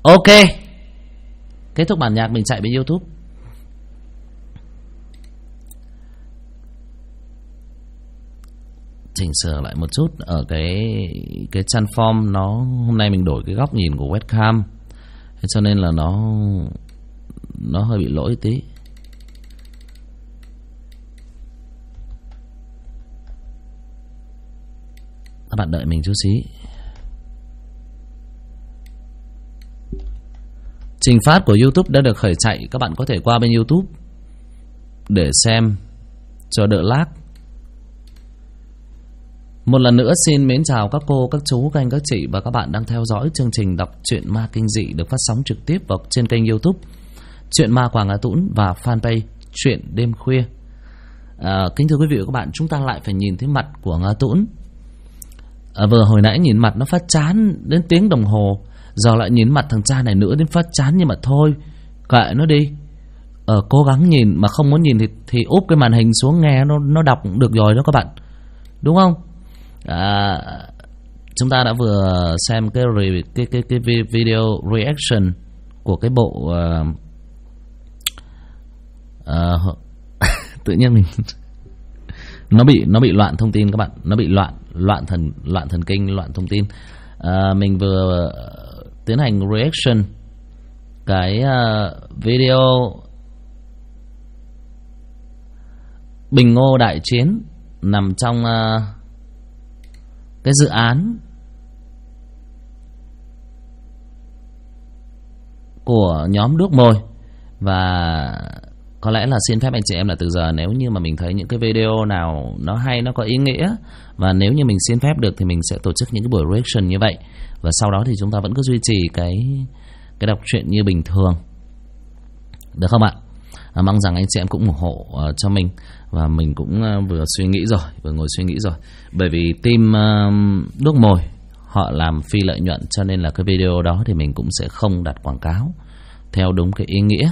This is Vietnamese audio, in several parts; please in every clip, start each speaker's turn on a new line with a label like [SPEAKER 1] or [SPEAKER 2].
[SPEAKER 1] Ok, kết thúc bản nhạc mình chạy bên YouTube. Chỉnh sửa lại một chút ở cái transform, nó hôm nay mình đổi cái góc nhìn của webcam, cho nên là nó hơi bị lỗi tí. Các bạn đợi mình chút xí. Trình phát của YouTube đã được khởi chạy, các bạn có thể qua bên YouTube để xem cho đỡ lag. Một lần nữa xin mến chào các cô, các chú, các anh, các chị và các bạn đang theo dõi chương trình đọc truyện ma kinh dị được phát sóng trực tiếp vào trên kênh YouTube Truyện Ma Quảng Á Tũng và fanpage Truyện Đêm Khuya. Kính thưa quý vị và các bạn, chúng ta lại phải nhìn thấy mặt của Ngá Tũng. Vừa hồi nãy nhìn mặt nó phát chán đến tiếng đồng hồ, giờ lại nhìn mặt thằng cha này nữa đến phát chán, nhưng mà thôi kệ nó đi. Cố gắng nhìn, mà không muốn nhìn thì úp cái màn hình xuống nghe nó đọc được rồi đó các bạn, đúng không? Chúng ta đã vừa xem cái video reaction của cái bộ tự nhiên mình nó bị loạn thông tin các bạn, nó bị loạn thần kinh, loạn thông tin. Mình vừa tiến hành reaction cái video Bình Ngô Đại Chiến nằm trong cái dự án của nhóm Đuốc Mồi. Và có lẽ là xin phép anh chị em là từ giờ nếu như mà mình thấy những cái video nào nó hay, nó có ý nghĩa, và nếu như mình xin phép được thì mình sẽ tổ chức những cái buổi reaction như vậy. Và sau đó thì chúng ta vẫn cứ duy trì cái đọc truyện như bình thường, được không ạ? Mong rằng anh chị em cũng ủng hộ cho mình. Và mình cũng vừa ngồi suy nghĩ rồi. Bởi vì team Đuốc Mồi họ làm phi lợi nhuận, cho nên là cái video đó thì mình cũng sẽ không đặt quảng cáo theo đúng cái ý nghĩa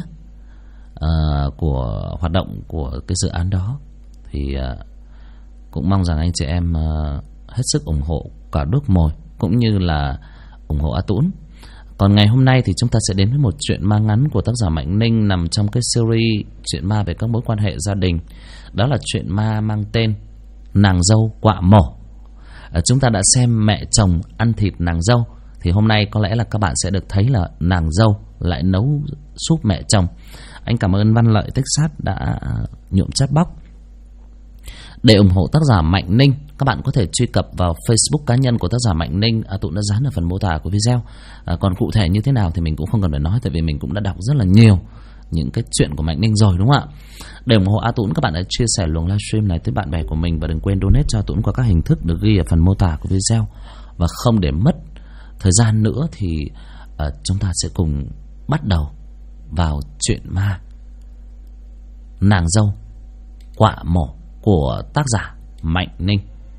[SPEAKER 1] của hoạt động của cái dự án đó. Thì cũng mong rằng anh chị em hết sức ủng hộ cả Đuốc Mồi cũng như là ủng hộ Á Tũng. Còn ngày hôm nay thì chúng ta sẽ đến với một truyện ma ngắn của tác giả Mạnh Ninh nằm trong cái series truyện ma về các mối quan hệ gia đình. Đó là truyện ma mang tên Nàng Dâu Quạ Mổ. Chúng ta đã xem mẹ chồng ăn thịt nàng dâu, thì hôm nay có lẽ là các bạn sẽ được thấy là nàng dâu lại nấu súp mẹ chồng. Anh cảm ơn Văn Lợi Texas đã nhuộm chát bóc. Để ủng hộ tác giả Mạnh Ninh, các bạn có thể truy cập vào Facebook cá nhân của tác giả Mạnh Ninh. Tụi đã dán ở phần mô tả của video. Còn cụ thể như thế nào thì mình cũng không cần phải nói, tại vì mình cũng đã đọc rất là nhiều những cái chuyện của Mạnh Ninh rồi, đúng không ạ? Để ủng hộ A Tũng, các bạn hãy chia sẻ luồng livestream này tới bạn bè của mình, và đừng quên donate cho A Tũng qua các hình thức được ghi ở phần mô tả của video. Và không để mất thời gian nữa thì chúng ta sẽ cùng bắt đầu vào chuyện ma Nàng Dâu Quạ Mổ của tác giả Mạnh Ninh.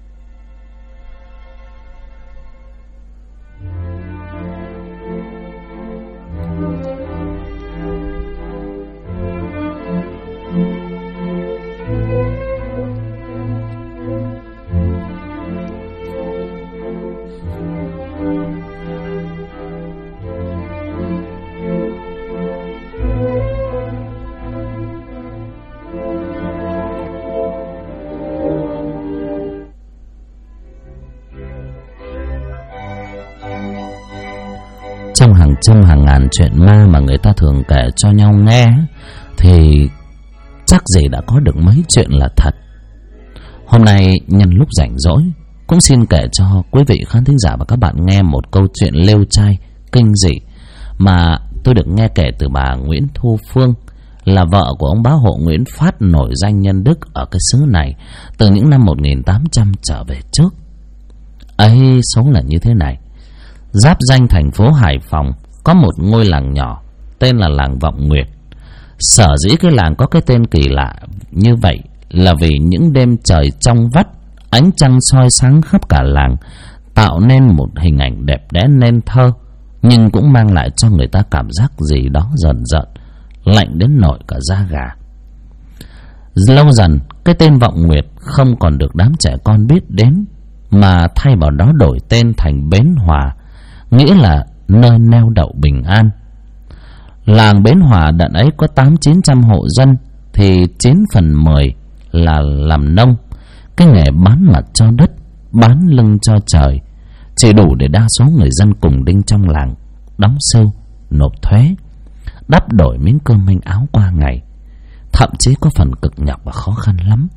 [SPEAKER 1] Trong hàng trăm hàng ngàn chuyện ma mà người ta thường kể cho nhau nghe, thì chắc gì đã có được mấy chuyện là thật. Hôm nay nhân lúc rảnh rỗi, cũng xin kể cho quý vị khán thính giả và các bạn nghe một câu chuyện lêu trai kinh dị mà tôi được nghe kể từ bà Nguyễn Thu Phương, là vợ của ông bá hộ Nguyễn Phát nổi danh nhân đức ở cái xứ này từ những năm 1800 trở về trước. Ấy số là như thế này. Giáp danh thành phố Hải Phòng có một ngôi làng nhỏ tên là làng Vọng Nguyệt. Sở dĩ cái làng có cái tên kỳ lạ như vậy là vì những đêm trời trong vắt, ánh trăng soi sáng khắp cả làng, tạo nên một hình ảnh đẹp đẽ nên thơ, nhưng cũng mang lại cho người ta cảm giác gì đó rợn rợn, lạnh đến nổi cả da gà. Lâu dần, cái tên Vọng Nguyệt không còn được đám trẻ con biết đến, mà thay vào đó đổi tên thành Bến Hòa, nghĩa là nơi neo đậu bình an. Làng Bến Hòa đợt ấy có 800-900 hộ dân, thì 9/10 là làm nông. Cái nghề bán mặt cho đất, bán lưng cho trời, chỉ đủ để đa số người dân cùng đinh trong làng đóng sâu, nộp thuế, đắp đổi miếng cơm manh áo qua ngày. Thậm chí có phần cực nhọc và khó khăn lắm.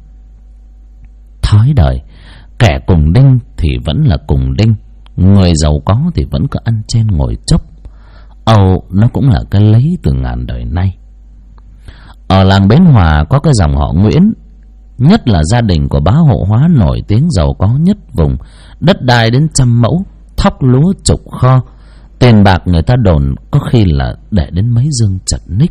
[SPEAKER 1] Thói đời, kẻ cùng đinh thì vẫn là cùng đinh, người giàu có thì vẫn cứ ăn trên ngồi chốc. Nó cũng là cái lấy từ ngàn đời nay. Ở làng Bến Hòa có cái dòng họ Nguyễn, nhất là gia đình của bá hộ Hóa nổi tiếng giàu có nhất vùng, đất đai đến 100 mẫu, thóc lúa chục kho, tiền bạc người ta đồn có khi là để đến mấy dương chật ních.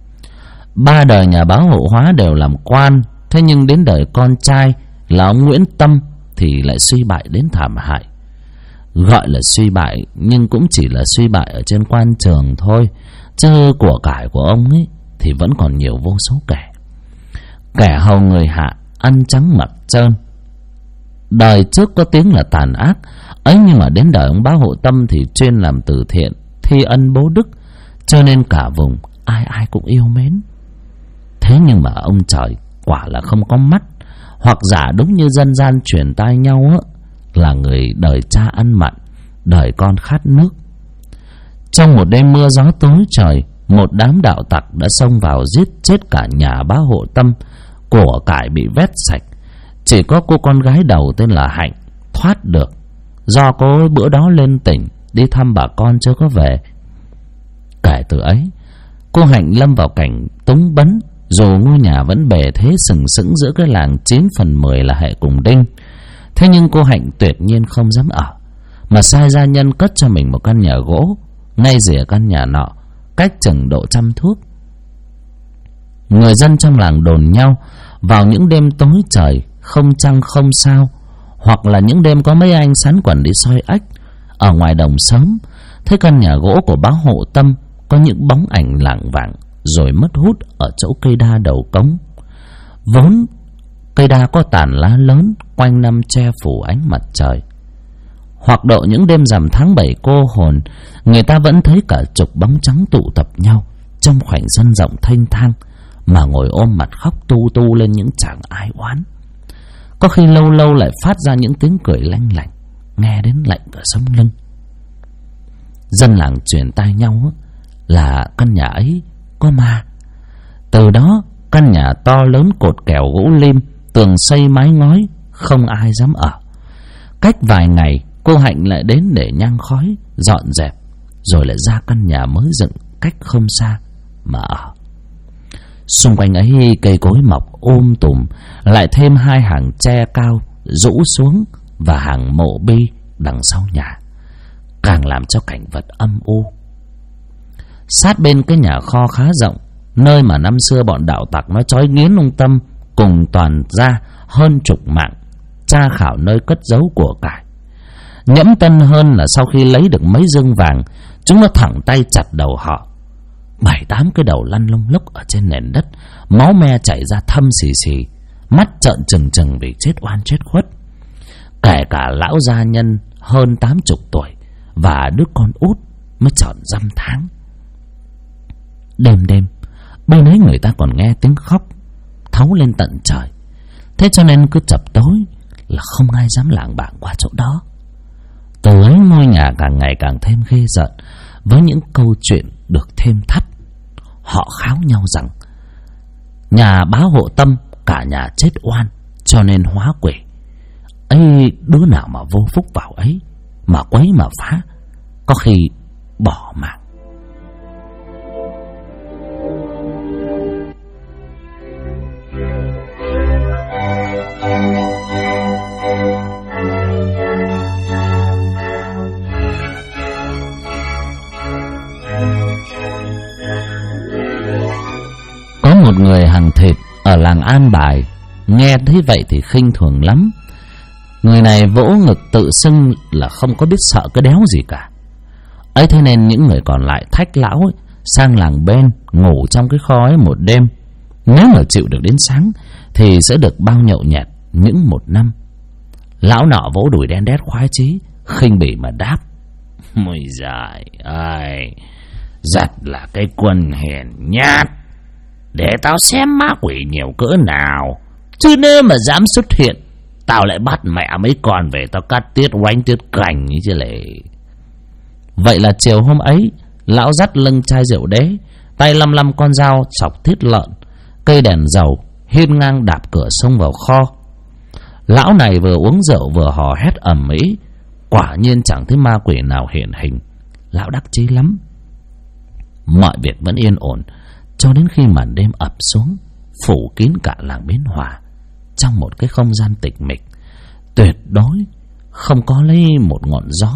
[SPEAKER 1] 3 đời nhà bá hộ Hóa đều làm quan, thế nhưng đến đời con trai là ông Nguyễn Tâm thì lại suy bại đến thảm hại. Gọi là suy bại nhưng cũng chỉ là suy bại ở trên quan trường thôi, chứ của cải của ông ấy thì vẫn còn nhiều vô số kẻ. Kẻ hầu người hạ, ăn trắng mặc trơn. Đời trước có tiếng là tàn ác ấy, nhưng mà đến đời ông bá hộ Tâm thì chuyên làm từ thiện, thi ân bố đức, cho nên cả vùng ai ai cũng yêu mến. Thế nhưng mà ông trời quả là không có mắt, hoặc giả đúng như dân gian truyền tai nhau á, là người đời cha ăn mặn, đời con khát nước. Trong một đêm mưa gió tối trời, một đám đạo tặc đã xông vào giết chết cả nhà bá hộ Tâm, của cải bị vét sạch. Chỉ có cô con gái đầu tên là Hạnh thoát được, do cô bữa đó lên tỉnh đi thăm bà con chưa có về. Kể từ ấy, cô Hạnh lâm vào cảnh túng bấn, dù ngôi nhà vẫn bề thế sừng sững giữa cái làng 9/10 là hệ cùng đinh. Thế nhưng cô Hạnh tuyệt nhiên không dám ở, mà sai gia nhân cất cho mình một căn nhà gỗ ngay rìa căn nhà nọ, cách chừng độ 100 thước. Người dân trong làng đồn nhau vào những đêm tối trời không trăng không sao, hoặc là những đêm có mấy anh sắn quần đi soi ếch ở ngoài đồng sớm, thấy căn nhà gỗ của bá hộ Tâm có những bóng ảnh lảng vảng rồi mất hút ở chỗ cây đa đầu cống. Vốn cây đa có tàn lá lớn, quanh năm che phủ ánh mặt trời. Hoặc độ những đêm rằm tháng 7 cô hồn, người ta vẫn thấy cả chục bóng trắng tụ tập nhau trong khoảnh sân rộng thênh thang, mà ngồi ôm mặt khóc tu tu lên những chàng ai oán. Có khi lâu lâu lại phát ra những tiếng cười lanh lảnh, nghe đến lạnh cả sống lưng. Dân làng truyền tai nhau là căn nhà ấy có ma. Từ đó căn nhà to lớn cột kèo gỗ lim, tường xây mái ngói, không ai dám ở. Cách vài ngày, cô Hạnh lại đến để nhang khói, dọn dẹp, rồi lại ra căn nhà mới dựng cách không xa mà ở. Xung quanh ấy cây cối mọc tùm, lại thêm 2 hàng tre cao rũ xuống và hàng mộ bi đằng sau nhà, càng làm cho cảnh vật âm u. Sát bên cái nhà kho khá rộng, nơi mà năm xưa bọn đạo tặc nó trói nghiến ông Tâm cùng toàn ra hơn 10 mạng, tra khảo nơi cất giấu của cải. Nhẫm tân hơn là sau khi lấy được mấy dương vàng, chúng nó thẳng tay chặt đầu họ. 7-8 cái đầu lăn lông lốc ở trên nền đất, máu me chảy ra thâm xì xì, mắt trợn trừng trừng vì chết oan chết khuất. Kể cả lão gia nhân hơn 80 tuổi và đứa con út mới tròn dăm tháng. Đêm đêm bên ấy người ta còn nghe tiếng khóc thấu lên tận trời. Thế cho nên cứ chập tối là không ai dám lảng vảng qua chỗ đó. Từ ấy ngôi nhà càng ngày càng thêm ghê rợn, với những câu chuyện được thêm thắt. Họ kháo nhau rằng nhà bá hộ Tâm cả nhà chết oan, cho nên hóa quỷ ấy. Đứa nào mà vô phúc vào ấy, mà quấy mà phá, có khi bỏ mạng. Có một người hàng thịt ở làng An Bài, nghe thấy vậy thì khinh thường lắm. Người này vỗ ngực tự xưng là không có biết sợ cái đéo gì cả. Ấy thế nên những người còn lại thách lão ấy sang làng bên ngủ trong cái kho ấy một đêm. Nếu mà chịu được đến sáng thì sẽ được bao nhậu nhẹt những 1 năm. Lão nọ vỗ đùi đen đét khoái chí, khinh bỉ mà đáp: Ôi giời ơi, giật là cái quân hèn nhát. Để tao xem ma quỷ nhiều cỡ nào, chứ nếu mà dám xuất hiện, tao lại bắt mẹ mấy con về tao cắt tiết oánh tiết cành như chứ lệ. Vậy là chiều hôm ấy, lão dắt lưng chai rượu đế, tay lăm lăm con dao chọc thít lợn, cây đèn dầu, hiên ngang đạp cửa xông vào kho. Lão này vừa uống rượu vừa hò hét ầm ĩ. Quả nhiên chẳng thấy ma quỷ nào hiện hình. Lão đắc chí lắm. Mọi việc vẫn yên ổn cho đến khi màn đêm ập xuống, phủ kín cả làng Bến Hòa trong một cái không gian tịch mịch, tuyệt đối không có lấy một ngọn gió.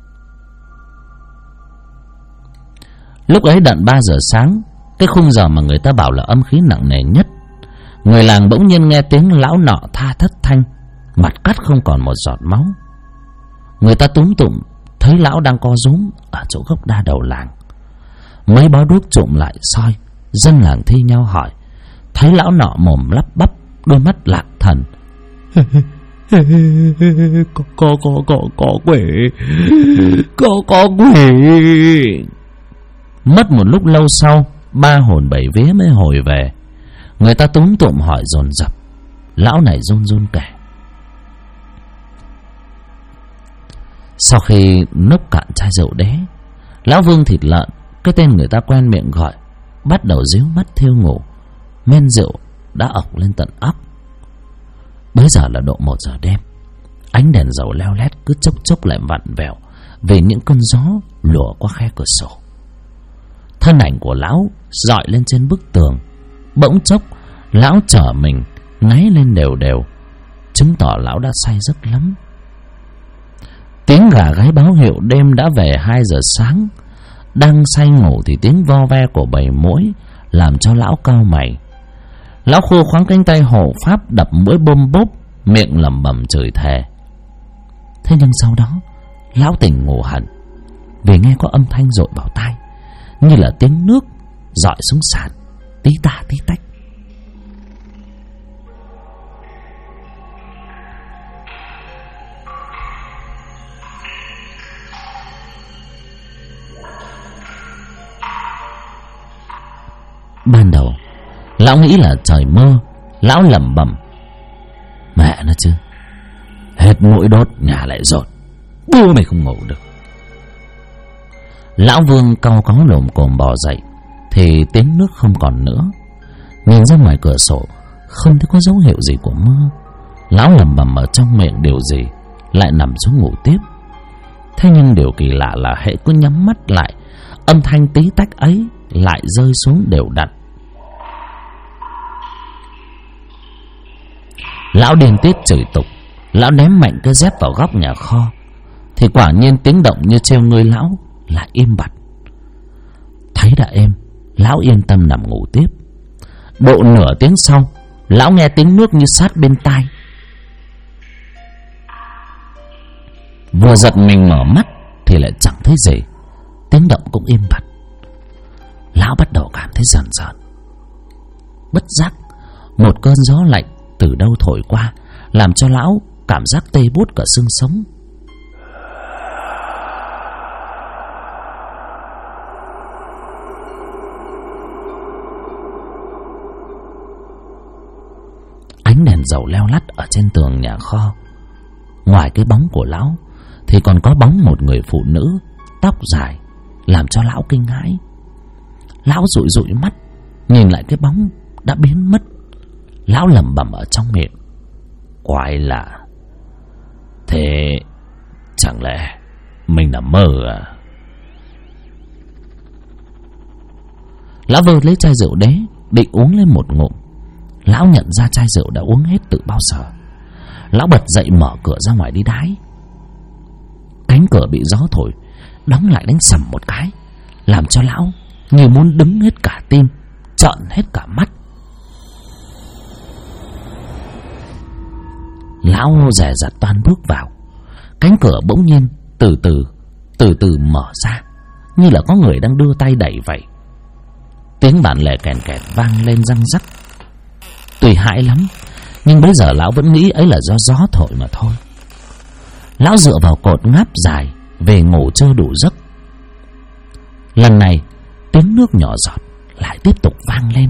[SPEAKER 1] Lúc ấy đận 3 giờ sáng, cái khung giờ mà người ta bảo là âm khí nặng nề nhất. Người làng bỗng nhiên nghe tiếng lão nọ tha thất thanh, mặt cắt không còn một giọt máu. Người ta túm tụm thấy lão đang co rúm ở chỗ gốc đa đầu làng. Mấy bó đuốc trụm lại soi, dân làng thi nhau hỏi. Thấy lão nọ mồm lắp bắp, đôi mắt lạc thần. Có quỷ, có quỷ. Mất một lúc lâu sau, 3 hồn 7 vía mới hồi về. Người ta túm tụm hỏi dồn dập. Lão này run run kể. Sau khi nốc cạn chai rượu đế, lão Vương Thịt Lợn, cái tên người ta quen miệng gọi, bắt đầu díu mắt thiêu ngủ. Men rượu đã ọc lên tận óc. Bây giờ là độ 1 giờ đêm. Ánh đèn dầu leo lét cứ chốc chốc lại vặn vẹo vì những cơn gió lùa qua khe cửa sổ. Thân ảnh của lão dọi lên trên bức tường. Bỗng chốc lão trở mình ngáy lên đều đều, chứng tỏ lão đã say giấc lắm. Tiếng gà gáy báo hiệu đêm đã về 2 giờ sáng. Đang say ngủ thì tiếng vo ve của bầy muỗi làm cho lão cau mày. Lão khua khoáng cánh tay hộ pháp đập mũi bôm bốp, miệng lẩm bẩm chửi thề. Thế nhưng sau đó lão tỉnh ngủ hẳn vì nghe có âm thanh dội vào tai, như là tiếng nước dọi xuống sàn, tí tả tí tách. Ban đầu lão nghĩ là trời mưa. Lão lẩm bẩm: mẹ nó chứ, hết mũi đốt nhà lại rột, bố mày không ngủ được. Lão Vương cau có lồm cồm bò dậy thì tiếng nước không còn nữa. Nhìn ra ngoài cửa sổ không thấy có dấu hiệu gì của mưa. Lão lẩm bẩm ở trong miệng điều gì, lại nằm xuống ngủ tiếp. Thế nhưng điều kỳ lạ là hễ cứ nhắm mắt lại, âm thanh tí tách ấy lại rơi xuống đều đặn. Lão điên tiết chửi tục. Lão ném mạnh cái dép vào góc nhà kho thì quả nhiên tiếng động như treo người lão lại im bặt. Thấy đã êm, lão yên tâm nằm ngủ tiếp. Độ nửa tiếng sau, lão nghe tiếng nước như sát bên tai. Vừa giật mình mở mắt thì lại chẳng thấy gì, tiếng động cũng im bặt. Lão bắt đầu cảm thấy rờn rợn. Bất giác một cơn gió lạnh từ đâu thổi qua, làm cho lão cảm giác tê buốt cả xương sống. Ánh đèn dầu leo lắt ở trên tường nhà kho. Ngoài cái bóng của lão thì còn có bóng một người phụ nữ tóc dài, làm cho lão kinh hãi. Lão dụi dụi mắt nhìn lại cái bóng đã biến mất. Lão lẩm bẩm ở trong miệng: quái lạ, thế chẳng lẽ mình nằm mơ à? Lão vơ lấy chai rượu đế định uống lên một ngụm. Lão nhận ra chai rượu đã uống hết từ bao giờ. Lão bật dậy mở cửa ra ngoài đi đái. Cánh cửa bị gió thổi đóng lại đánh sầm một cái, làm cho lão như muốn đứng hết cả tim, trợn hết cả mắt. Lão dè dặt toan bước vào. Cánh cửa bỗng nhiên từ từ mở ra, như là có người đang đưa tay đẩy vậy. Tiếng bản lề kèn kẹt vang lên răng rắc. Tuy hãi lắm, nhưng bây giờ lão vẫn nghĩ ấy là do gió thổi mà thôi. Lão dựa vào cột ngáp dài, về ngủ chưa đủ giấc. Lần này tiếng nước nhỏ giọt lại tiếp tục vang lên.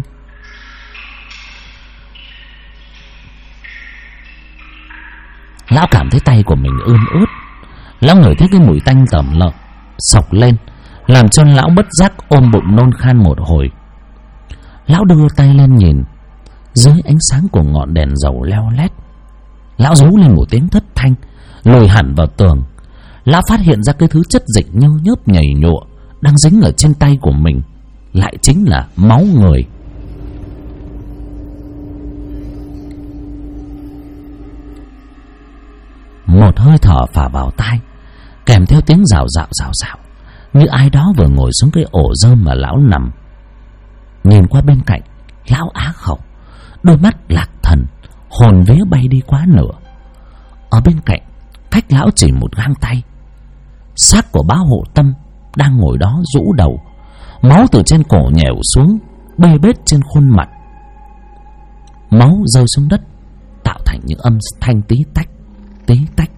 [SPEAKER 1] Lão cảm thấy tay của mình ươn ướt. Lão ngửi thấy cái mùi tanh tẩm lợn xộc lên, làm cho lão bất giác ôm bụng nôn khan một hồi. Lão đưa tay lên nhìn, dưới ánh sáng của ngọn đèn dầu leo lét, lão rú lên một tiếng thất thanh, lùi hẳn vào tường. Lão phát hiện ra cái thứ chất dịch nhơ nhớp nhầy nhụa đang dính ở trên tay của mình lại chính là máu người. Một hơi thở phả vào tai, kèm theo tiếng rào rào như ai đó vừa ngồi xuống cái ổ rơm mà lão nằm. Nhìn qua bên cạnh, lão á khẩu, đôi mắt lạc thần, hồn vía bay đi quá nửa. Ở bên cạnh, cách lão chỉ một gang tay, xác của bá Hộ Tâm đang ngồi đó rũ đầu, máu từ trên cổ nhèo xuống bê bết trên khuôn mặt. Máu rơi xuống đất tạo thành những âm thanh tí tách tí tách.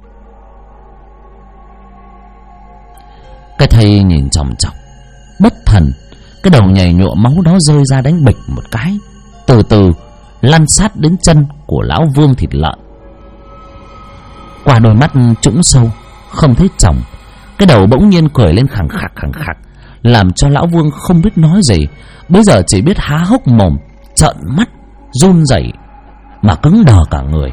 [SPEAKER 1] Cái thầy nhìn chòng chọc, bất thần, cái đầu nhầy nhụa máu đó rơi ra đánh bịch một cái, từ từ lăn sát đến chân của lão Vương Thịt Lợn. Qua đôi mắt trũng sâu không thấy chồng, cái đầu bỗng nhiên cười lên khẳng khặc, làm cho lão Vương không biết nói gì, bây giờ chỉ biết há hốc mồm, trợn mắt, run rẩy mà cứng đờ cả người.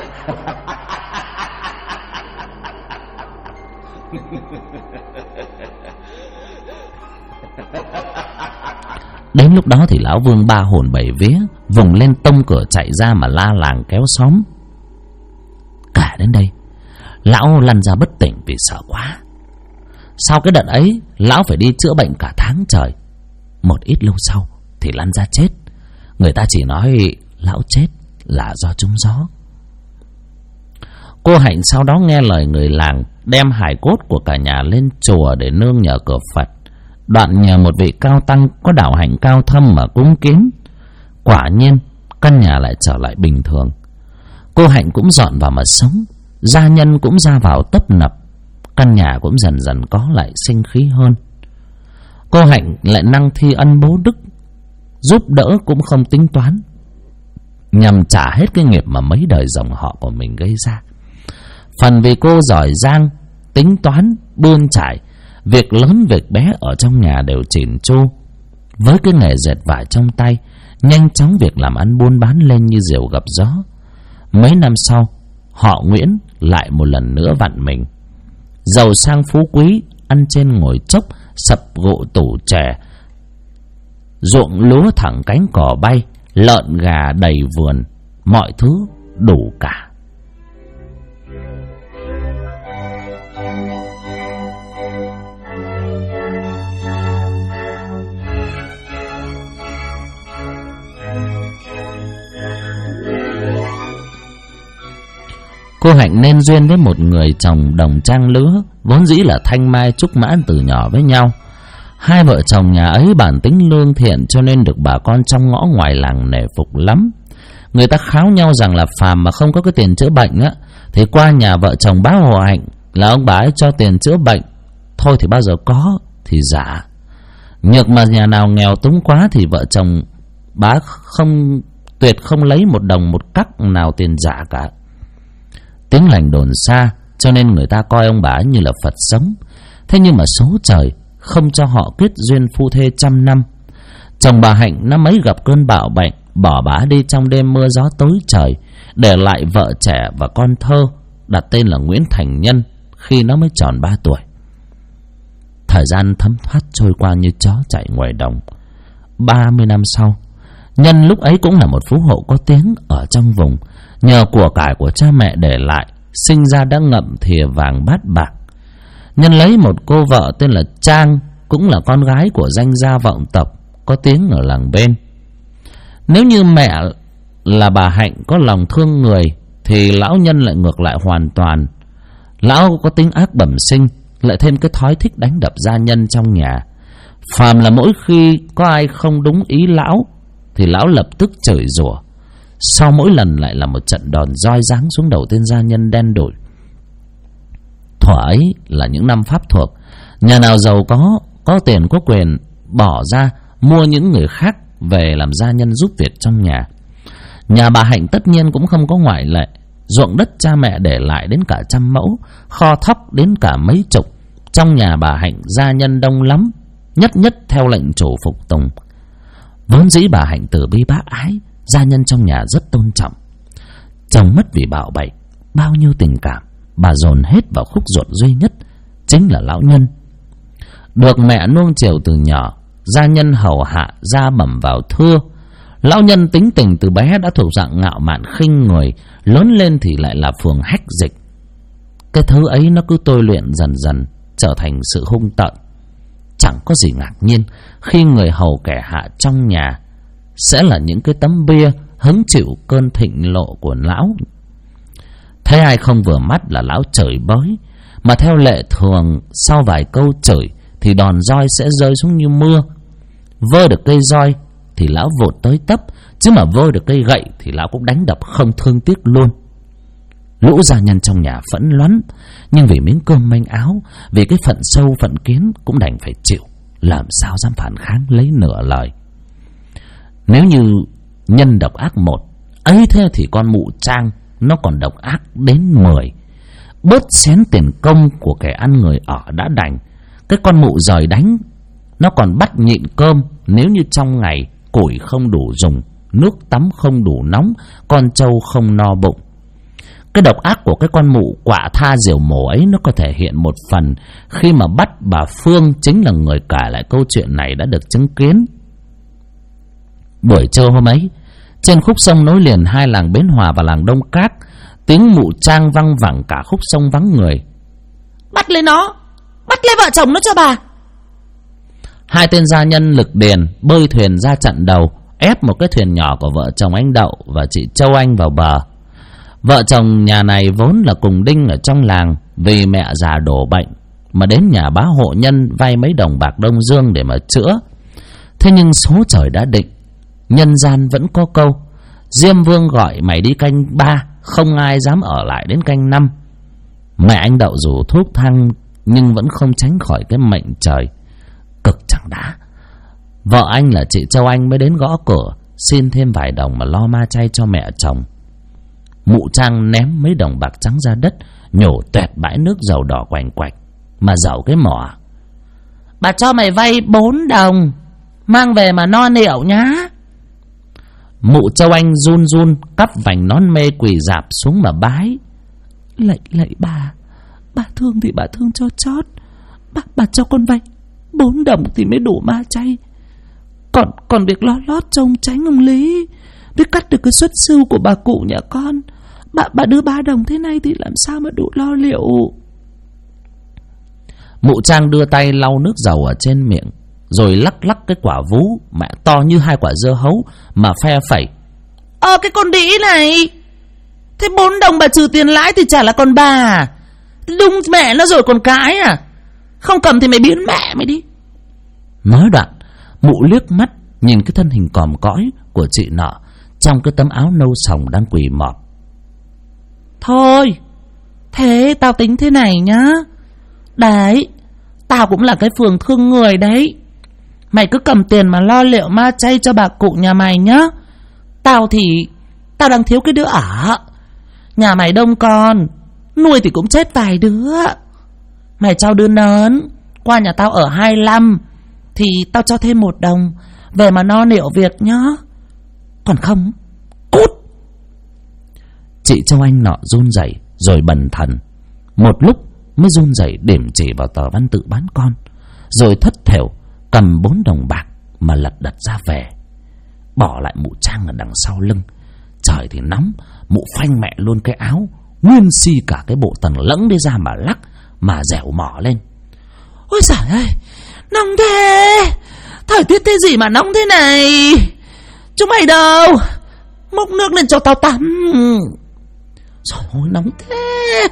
[SPEAKER 1] Đến lúc đó thì lão Vương ba hồn bảy vía vùng lên tông cửa chạy ra mà la làng kéo xóm. Cả đến đây lão lăn ra bất tỉnh vì sợ quá. Sau cái đợt ấy lão phải đi chữa bệnh cả tháng trời. Một ít lâu sau thì lăn ra chết. Người ta chỉ nói lão chết là do trúng gió. Cô Hạnh sau đó nghe lời người làng, đem hài cốt của cả nhà lên chùa để nương nhờ cửa Phật, đoạn nhờ một vị cao tăng có đạo hạnh cao thâm mà cúng kiến. Quả nhiên căn nhà lại trở lại bình thường. Cô Hạnh cũng dọn vào mà sống, gia nhân cũng ra vào tấp nập, căn nhà cũng dần dần có lại sinh khí hơn. Cô Hạnh lại năng thi ân bố đức, giúp đỡ cũng không tính toán, nhằm trả hết cái nghiệp mà mấy đời dòng họ của mình gây ra. Phần vì cô giỏi giang, tính toán, bươn trải, việc lớn việc bé ở trong nhà đều chỉn chu. Với cái nghề dệt vải trong tay, nhanh chóng việc làm ăn buôn bán lên như diều gặp gió. Mấy năm sau, họ Nguyễn lại một lần nữa vặn mình, giàu sang phú quý, ăn trên ngồi chốc, sập gỗ tủ chè, ruộng lúa thẳng cánh cỏ bay, lợn gà đầy vườn, mọi thứ đủ cả. Cô Hạnh nên duyên với một người chồng đồng trang lứa, vốn dĩ là thanh mai trúc mãn từ nhỏ với nhau. Hai vợ chồng nhà ấy bản tính lương thiện, cho nên được bà con trong ngõ ngoài làng nể phục lắm. Người ta kháo nhau rằng là phàm mà không có cái tiền chữa bệnh á, thì qua nhà vợ chồng bá Hồ Hạnh là ông bà ấy cho tiền chữa bệnh. Thôi thì bao giờ có thì giả. Nhược mà nhà nào nghèo túng quá thì vợ chồng bá tuyệt không lấy một đồng một cắc nào tiền giả cả. Tiếng lành đồn xa, cho nên người ta coi ông bà như là Phật sống. Thế nhưng mà số trời không cho họ kết duyên phu thê trăm năm. Chồng bà Hạnh năm ấy gặp cơn bạo bệnh, bỏ bà đi trong đêm mưa gió tối trời, để lại vợ trẻ và con thơ, đặt tên là Nguyễn Thành Nhân khi nó mới tròn 3 tuổi. Thời gian thấm thoát trôi qua như chó chạy ngoài đồng. 30 năm sau, Nhân lúc ấy cũng là một phú hộ có tiếng ở trong vùng. Nhờ của cải của cha mẹ để lại, sinh ra đã ngậm thìa vàng bát bạc. Nhân lấy một cô vợ tên là Trang, cũng là con gái của danh gia vọng tộc có tiếng ở làng bên. Nếu như mẹ là bà Hạnh có lòng thương người, thì lão Nhân lại ngược lại hoàn toàn. Lão có tính ác bẩm sinh, lại thêm cái thói thích đánh đập gia nhân trong nhà. Phàm là mỗi khi có ai không đúng ý lão thì lão lập tức chửi rủa. Sau mỗi lần lại là một trận đòn roi giáng xuống đầu tên gia nhân đen đủi. Thuở ấy là những năm Pháp thuộc, nhà nào giàu có tiền có quyền bỏ ra mua những người khác về làm gia nhân giúp việc trong nhà. Nhà bà Hạnh tất nhiên cũng không có ngoại lệ. Ruộng đất cha mẹ để lại đến cả 100 mẫu, kho thóc đến cả mấy chục. Trong nhà bà Hạnh gia nhân đông lắm, nhất nhất theo lệnh chủ phục tùng. Vốn dĩ bà Hạnh từ bi bác ái, gia nhân trong nhà rất tôn trọng. Chồng mất vì bạo bệnh, bao nhiêu tình cảm bà dồn hết vào khúc ruột duy nhất, chính là lão Nhân. Được mẹ nuông chiều từ nhỏ, gia nhân hầu hạ gia bẩm vào thưa. Lão Nhân tính tình từ bé đã thuộc dạng ngạo mạn khinh người, lớn lên thì lại là phường hách dịch. Cái thứ ấy nó cứ tôi luyện dần dần trở thành sự hung tợn. Chẳng có gì ngạc nhiên khi người hầu kẻ hạ trong nhà sẽ là những cái tấm bia hứng chịu cơn thịnh nộ của lão. Thấy ai không vừa mắt là lão chửi bới, mà theo lệ thường sau vài câu chửi thì đòn roi sẽ rơi xuống như mưa. Vơ được cây roi thì lão vụt tới tấp, chứ mà vơ được cây gậy thì lão cũng đánh đập không thương tiếc luôn. Lũ gia nhân trong nhà phẫn loắn, nhưng vì miếng cơm manh áo, vì cái phận sâu phận kiến cũng đành phải chịu, làm sao dám phản kháng lấy nửa lời. Nếu như nhân độc ác một, ấy thế thì con mụ Trang nó còn độc ác đến 10. Bớt xén tiền công của kẻ ăn người ở đã đành, cái con mụ giời đánh nó còn bắt nhịn cơm. Nếu như trong ngày củi không đủ dùng, nước tắm không đủ nóng, con trâu không no bụng. Cái độc ác của cái con mụ quạ tha diều mổ ấy nó có thể hiện một phần khi mà bắt bà Phương, chính là người kể lại câu chuyện này, đã được chứng kiến. Buổi trưa hôm ấy, trên khúc sông nối liền hai làng Bến Hòa và làng Đông Các, tiếng mụ Trang văng vẳng cả khúc sông vắng người.
[SPEAKER 2] Bắt lấy nó, bắt lấy vợ chồng nó cho bà.
[SPEAKER 1] Hai tên gia nhân lực điền bơi thuyền ra chặn đầu, ép một cái thuyền nhỏ của vợ chồng anh Đậu và chị Châu Anh vào bờ. Vợ chồng nhà này vốn là cùng đinh ở trong làng, vì mẹ già đổ bệnh mà đến nhà bá hộ nhân vay mấy đồng bạc Đông Dương để mà chữa. Thế nhưng số trời đã định, nhân gian vẫn có câu Diêm Vương gọi mày đi canh 3, không ai dám ở lại đến canh 5. Mẹ anh Đậu dù thuốc thang nhưng vẫn không tránh khỏi cái mệnh trời. Cực chẳng đã, vợ anh là chị Châu Anh mới đến gõ cửa xin thêm vài đồng mà lo ma chay cho mẹ chồng. Mụ Trang ném mấy đồng bạc trắng ra đất, nhổ toẹt bãi nước dầu đỏ quành quạch mà dậu cái mỏ.
[SPEAKER 2] Bà cho mày vay 4 đồng, mang về mà no nịu nhá.
[SPEAKER 1] Mụ Châu Anh run run cắp vành nón mê quỳ dạp xuống mà bái.
[SPEAKER 2] Lạy bà thương thì bà thương cho chót. Bà cho con vay 4 đồng thì mới đủ ma chay. Còn việc lo lót trông tránh ông Lý, biết cắt được cái xuất sưu của bà cụ nhà con. Bà đưa 3 đồng thế này thì làm sao mà đủ lo liệu.
[SPEAKER 1] Mụ Trang đưa tay lau nước dầu ở trên miệng, rồi lắc lắc cái quả vú mẹ to như 2 quả dưa hấu mà phe phẩy.
[SPEAKER 2] Cái con đĩ này, thế 4 đồng bà trừ tiền lãi thì chả là con bà. Đúng mẹ nó rồi còn cãi à? Không cầm thì mày biến mẹ mày đi.
[SPEAKER 1] Nói đoạn, mụ liếc mắt nhìn cái thân hình còm cõi của chị nọ trong cái tấm áo nâu sòng đang quỳ mọp.
[SPEAKER 2] Thôi, thế tao tính thế này nhá. Đấy, tao cũng là cái phường thương người đấy. Mày cứ cầm tiền mà lo liệu ma chay cho bà cụ nhà mày nhá. Tao đang thiếu cái đứa ở. Nhà mày đông con, nuôi thì cũng chết vài đứa. Mày cho đứa lớn qua nhà tao ở 25 thì tao cho thêm 1 đồng về mà no nịu việc nhá. Còn không, cút.
[SPEAKER 1] Chị Châu Anh nọ run rẩy rồi bần thần, một lúc mới run rẩy điểm chỉ vào tờ văn tự bán con, rồi thất thểu cầm 4 đồng bạc mà lật đật ra về, bỏ lại mụ Trang ở đằng sau lưng. Trời thì nóng, mụ phanh mẹ luôn cái áo, nguyên si cả cái bộ tầng lẫng đi ra mà lắc mà dẻo mỏ lên.
[SPEAKER 2] Ôi giời ơi, nóng thế, thời tiết thế gì mà nóng thế này. Chúng mày đâu, múc nước lên cho tao tắm. Trời ơi, nóng thế.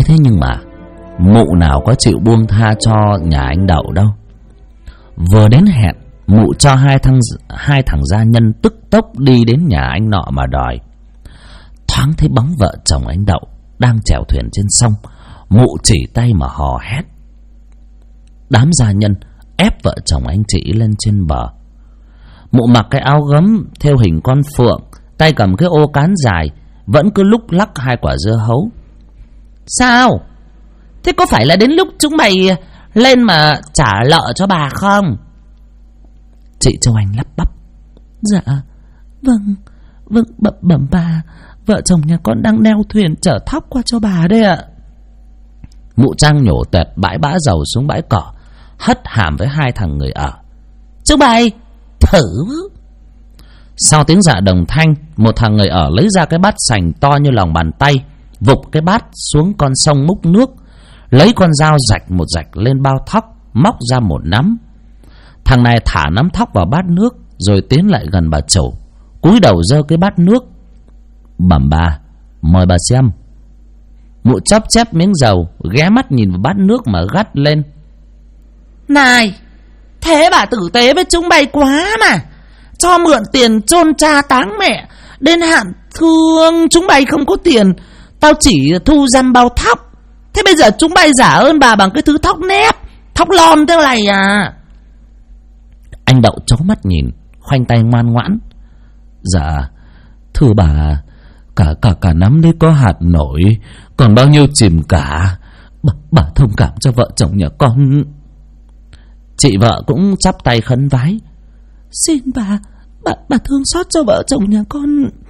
[SPEAKER 1] thế nhưng mà mụ nào có chịu buông tha cho nhà anh Đậu đâu. Vừa đến hẹn, mụ cho hai thằng gia nhân tức tốc đi đến nhà anh nọ mà đòi. Thoáng thấy bóng vợ chồng anh Đậu đang chèo thuyền trên sông, mụ chỉ tay mà hò hét. Đám gia nhân ép vợ chồng anh chị lên trên bờ. Mụ mặc cái áo gấm theo hình con phượng, tay cầm cái ô cán dài, vẫn cứ lúc lắc hai quả dưa hấu.
[SPEAKER 2] Sao? Thế có phải là đến lúc chúng mày lên mà trả nợ cho bà không?
[SPEAKER 1] Chị Châu Anh lắp bắp.
[SPEAKER 2] Dạ, vâng, bẩm bà, vợ chồng nhà con đang đeo thuyền chở thóc qua cho bà đây ạ.
[SPEAKER 1] Mụ Trang nhổ tuệt bãi bã dầu xuống bãi cỏ, hất hàm với hai thằng người ở.
[SPEAKER 2] Chúng mày thử.
[SPEAKER 1] Sau tiếng dạ đồng thanh, một thằng người ở lấy ra cái bát sành to như lòng bàn tay, vụp cái bát xuống con sông múc nước, lấy con dao rạch một rạch lên bao thóc, móc ra một nắm. Thằng này thả nắm thóc vào bát nước, rồi tiến lại gần bà chủ, cúi đầu giơ cái bát nước. Bẩm bà, mời bà xem. Mụ chóp chép miếng dầu, ghé mắt nhìn vào bát nước mà gắt lên.
[SPEAKER 2] Này, thế bà tử tế với chúng mày quá mà. Cho mượn tiền chôn cha táng mẹ, đến hạn thương chúng mày không có tiền, tao chỉ thu dăm bao thóc. Thế bây giờ chúng mày giả ơn bà bằng cái thứ thóc nếp, thóc lon thế này à?
[SPEAKER 1] Anh Đậu chố mắt nhìn, khoanh tay ngoan ngoãn. Dạ, thưa bà, cả nắm đấy có hạt nổi, còn bao nhiêu chìm cả. Bà thông cảm cho vợ chồng nhà con. Chị vợ cũng chắp tay khấn vái.
[SPEAKER 2] Xin bà thương xót cho vợ chồng nhà con.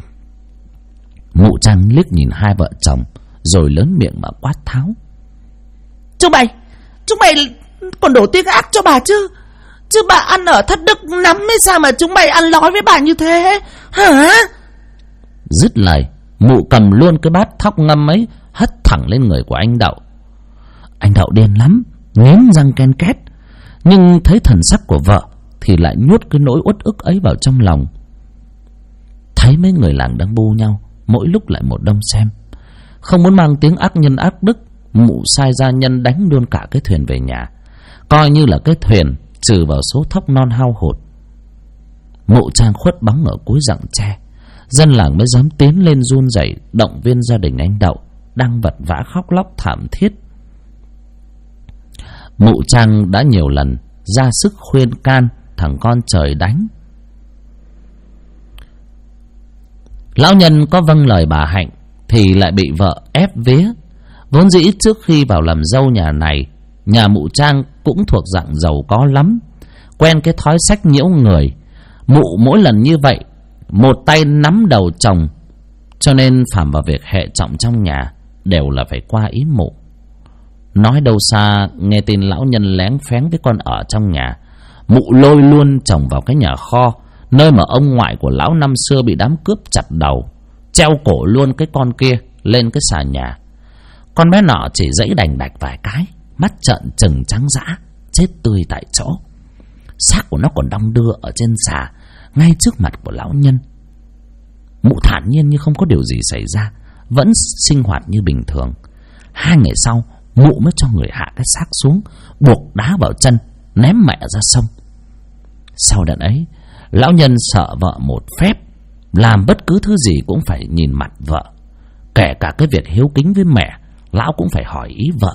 [SPEAKER 1] Mụ Trang liếc nhìn hai vợ chồng, rồi lớn miệng mà quát tháo.
[SPEAKER 2] Chúng mày còn đổ tiếng ác cho bà chứ. Chứ bà ăn ở thất đức lắm hay sao mà chúng mày ăn nói với bà như thế hả?
[SPEAKER 1] Dứt lời, mụ cầm luôn cái bát thóc ngâm ấy, hất thẳng lên người của anh Đậu. Anh Đậu điên lắm, nghiến răng ken két, nhưng thấy thần sắc của vợ thì lại nuốt cái nỗi uất ức ấy vào trong lòng. Thấy mấy người làng đang bu nhau, mỗi lúc lại một đông xem. Không muốn mang tiếng ác nhân ác đức, mụ sai gia nhân đánh luôn cả cái thuyền về nhà, coi như là cái thuyền trừ vào số thóc non hao hụt. Mụ Trang khuất bóng ở cuối rặng tre, dân làng mới dám tiến lên run rẩy động viên gia đình anh Đậu đang vật vã khóc lóc thảm thiết. Mụ Trang đã nhiều lần ra sức khuyên can thằng con trời đánh. Lão nhân có vâng lời bà Hạnh thì lại bị vợ ép vía. Vốn dĩ trước khi vào làm dâu nhà này, nhà mụ Trang cũng thuộc dạng giàu có lắm, quen cái thói sách nhiễu người. Mụ mỗi lần như vậy, một tay nắm đầu chồng, cho nên phạm vào việc hệ trọng trong nhà đều là phải qua ý mụ. Nói đâu xa, nghe tin lão nhân lén phén với con ở trong nhà, mụ lôi luôn chồng vào cái nhà kho, nơi mà ông ngoại của lão năm xưa bị đám cướp chặt đầu, treo cổ luôn cái con kia lên cái xà nhà. Con bé nọ chỉ giãy đành đạch vài cái, mắt trợn trừng trắng dã, chết tươi tại chỗ. Xác của nó còn đong đưa ở trên xà, ngay trước mặt của lão nhân. Mụ thản nhiên như không có điều gì xảy ra, vẫn sinh hoạt như bình thường. 2 ngày sau, mụ mới cho người hạ cái xác xuống, buộc đá vào chân, ném mẹ ra sông. Sau đợt ấy, lão nhân sợ vợ một phép, làm bất cứ thứ gì cũng phải nhìn mặt vợ, kể cả cái việc hiếu kính với mẹ, lão cũng phải hỏi ý vợ.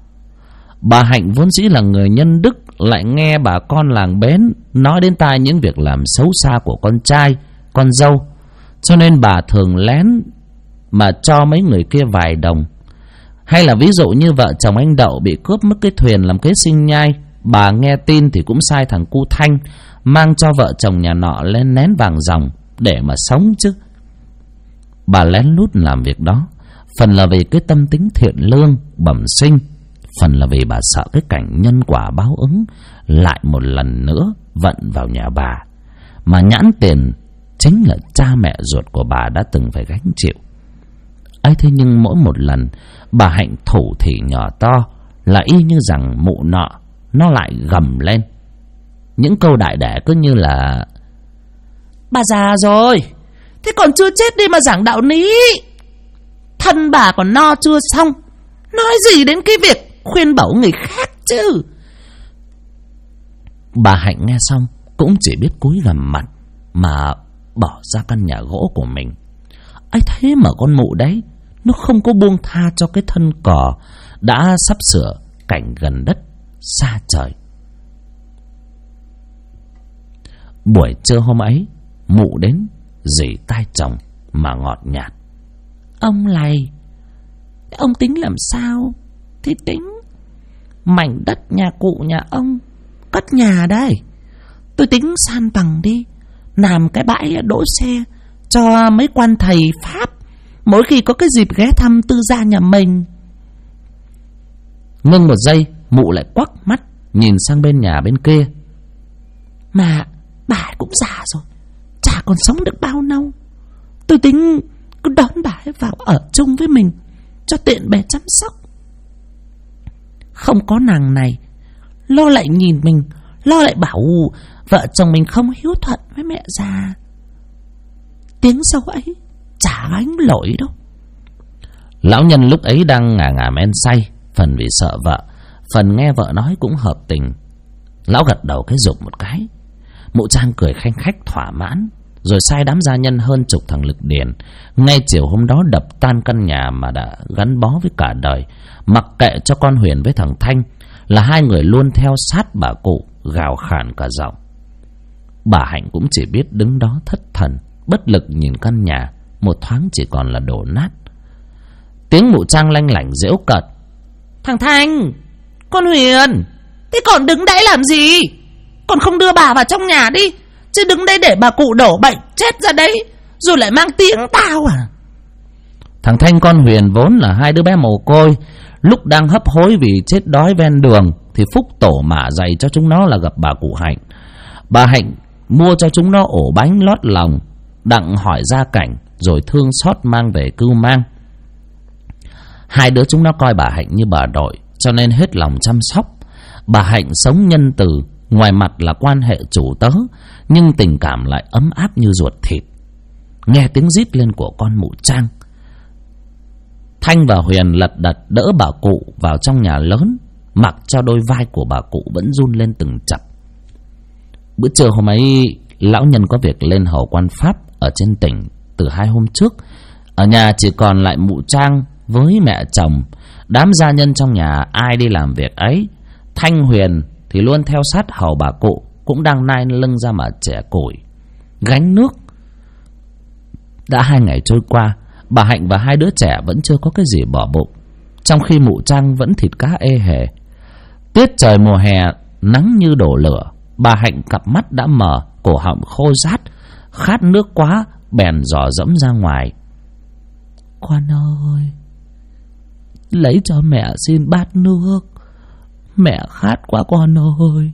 [SPEAKER 1] Bà Hạnh vốn dĩ là người nhân đức, lại nghe bà con làng bến nói đến tai những việc làm xấu xa của con trai, con dâu, cho nên bà thường lén mà cho mấy người kia vài đồng. Hay là ví dụ như vợ chồng anh Đậu bị cướp mất cái thuyền làm kế sinh nhai, bà nghe tin thì cũng sai thằng cu Thanh mang cho vợ chồng nhà nọ lên nén vàng ròng để mà sống chứ. Bà lén lút làm việc đó, phần là vì cái tâm tính thiện lương bẩm sinh, phần là vì bà sợ cái cảnh nhân quả báo ứng lại một lần nữa vận vào nhà bà, mà nhãn tiền chính là cha mẹ ruột của bà đã từng phải gánh chịu. ấy thế nhưng mỗi một lần bà Hạnh thủ thỉ nhỏ to là y như rằng mụ nọ nó lại gầm lên những câu đại để cứ như là:
[SPEAKER 2] bà già rồi, thế còn chưa chết đi mà giảng đạo lý. Thân bà còn no chưa xong, Nói gì đến cái việc khuyên bảo người khác chứ.
[SPEAKER 1] Bà Hạnh nghe xong cũng chỉ biết cúi gằm mặt mà bỏ ra căn nhà gỗ của mình. Ấy thế mà con mụ đấy nó không có buông tha cho cái thân cò đã sắp sửa cảnh gần đất xa trời. Buổi trưa hôm ấy, mụ đến rỉ tai chồng mà ngọt nhạt.
[SPEAKER 2] Ông này, ông tính làm sao? Thì tính mảnh đất nhà cụ nhà ông cất nhà đây. Tôi tính san bằng đi, làm cái bãi đỗ xe cho mấy quan thầy Pháp mỗi khi có cái dịp ghé thăm tư gia nhà mình.
[SPEAKER 1] Ngưng một giây, mụ lại quắc mắt nhìn sang bên nhà bên kia.
[SPEAKER 2] Mà bà cũng già rồi, chả còn sống được bao lâu. Tôi tính cứ đón bà ấy vào ở chung với mình cho tiện bề chăm sóc. Không có nàng này lo lại nhìn mình, lo lại bảo vợ chồng mình không hiếu thuận với mẹ già. Tiếng sâu ấy chả gánh lỗi đâu.
[SPEAKER 1] Lão nhân lúc ấy đang ngà ngà men say, phần vì sợ vợ, phần nghe vợ nói cũng hợp tình. Lão gật đầu cái rụp một cái. Mụ Trang cười khanh khách thỏa mãn, rồi sai đám gia nhân hơn chục thằng lực điền ngay chiều hôm đó đập tan căn nhà mà đã gắn bó với cả đời, mặc kệ cho con Huyền với thằng Thanh là hai người luôn theo sát bà cụ, gào khản cả giọng. Bà Hạnh cũng chỉ biết đứng đó thất thần bất lực nhìn căn nhà một thoáng chỉ còn là đổ nát. Tiếng mụ Trang lanh lảnh giễu cợt.
[SPEAKER 2] Thằng Thanh, con Huyền, thế còn đứng đấy làm gì? Còn không đưa bà vào trong nhà đi, chứ đứng đây để bà cụ đổ bệnh chết ra đấy rồi lại mang tiếng tao à?
[SPEAKER 1] Thằng Thanh con Huyền vốn là hai đứa bé mồ côi, lúc đang hấp hối vì chết đói ven đường thì Phúc tổ mạ dày cho chúng nó là gặp bà cụ Hạnh. Bà Hạnh mua cho chúng nó ổ bánh lót lòng, đặng hỏi gia cảnh rồi thương xót mang về cưu mang. Hai đứa chúng nó coi bà Hạnh như bà nội, cho nên hết lòng chăm sóc. Bà Hạnh sống nhân từ, ngoài mặt là quan hệ chủ tớ, nhưng tình cảm lại ấm áp như ruột thịt. Nghe tiếng rít lên của con mụ Trang, Thanh và Huyền lật đật đỡ bà cụ vào trong nhà lớn, mặc cho đôi vai của bà cụ vẫn run lên từng chập. Bữa trưa hôm ấy, lão nhân có việc lên hầu quan Pháp ở trên tỉnh từ 2 hôm trước. Ở nhà chỉ còn lại mụ Trang với mẹ chồng. Đám gia nhân trong nhà ai đi làm việc ấy. Thanh Huyền thì luôn theo sát hầu bà cụ, cũng đang nai lưng ra mà chẻ củi gánh nước. Đã 2 ngày trôi qua, bà Hạnh và hai đứa trẻ vẫn chưa có cái gì bỏ bụng, trong khi mụ Trang vẫn thịt cá ê hề. Tiết trời mùa hè nắng như đổ lửa, bà Hạnh cặp mắt đã mờ, cổ họng khô rát, khát nước quá bèn dò dẫm ra ngoài.
[SPEAKER 2] Con ơi, lấy cho mẹ xin bát nước, mẹ khát quá con ơi.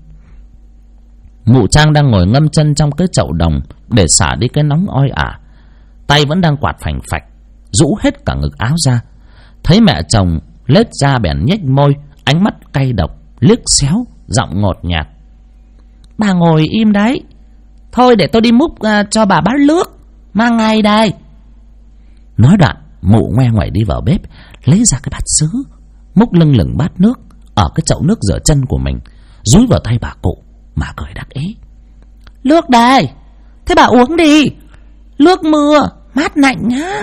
[SPEAKER 1] Mụ Trang đang ngồi ngâm chân trong cái chậu đồng để xả đi cái nóng oi ả, tay vẫn đang quạt phành phạch, rũ hết cả ngực áo ra. Thấy mẹ chồng lết ra bèn nhếch môi, ánh mắt cay độc, liếc xéo, giọng ngột nhạt.
[SPEAKER 2] Bà ngồi im đấy, thôi để tôi đi múc cho bà bát nước mang ngay đây.
[SPEAKER 1] Nói đoạn, mụ ngoe ngoẩy đi vào bếp, lấy ra cái bát sứ, múc lưng lửng bát nước ở cái chậu nước rửa chân của mình, dúi vào tay bà cụ mà cười đắc ý.
[SPEAKER 2] Nước đây, thế bà uống đi, nước mưa mát lạnh nhá.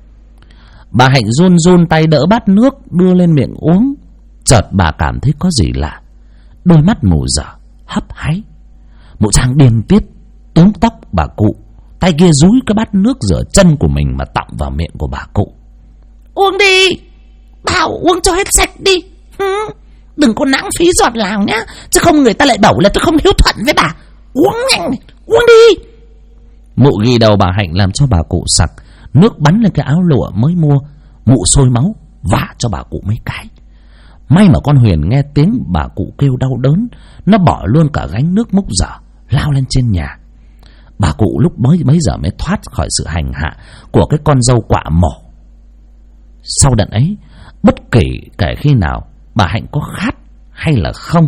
[SPEAKER 1] Bà Hạnh run run tay đỡ bát nước đưa lên miệng uống. Chợt bà cảm thấy có gì lạ, đôi mắt mù dở hấp háy. Mụ Trang điên tiết túm tóc bà cụ, tay kia dúi cái bát nước rửa chân của mình mà tọng vào miệng của bà cụ.
[SPEAKER 2] Uống đi, bảo uống cho hết sạch đi. Đừng có lãng phí giọt nào nhá, chứ không người ta lại bảo là tôi không hiếu thuận với bà. Uống nhanh, uống đi.
[SPEAKER 1] Mụ ghi đầu bà Hạnh làm cho bà cụ sặc, nước bắn lên cái áo lụa mới mua. Mụ sôi máu vả cho bà cụ mấy cái. May mà con Huyền nghe tiếng bà cụ kêu đau đớn, nó bỏ luôn cả gánh nước múc dở lao lên trên nhà. Bà cụ lúc bấy giờ mới thoát khỏi sự hành hạ của cái con dâu quạ mổ. Sau đợt ấy, bất kể kể khi nào bà Hạnh có khát hay là không,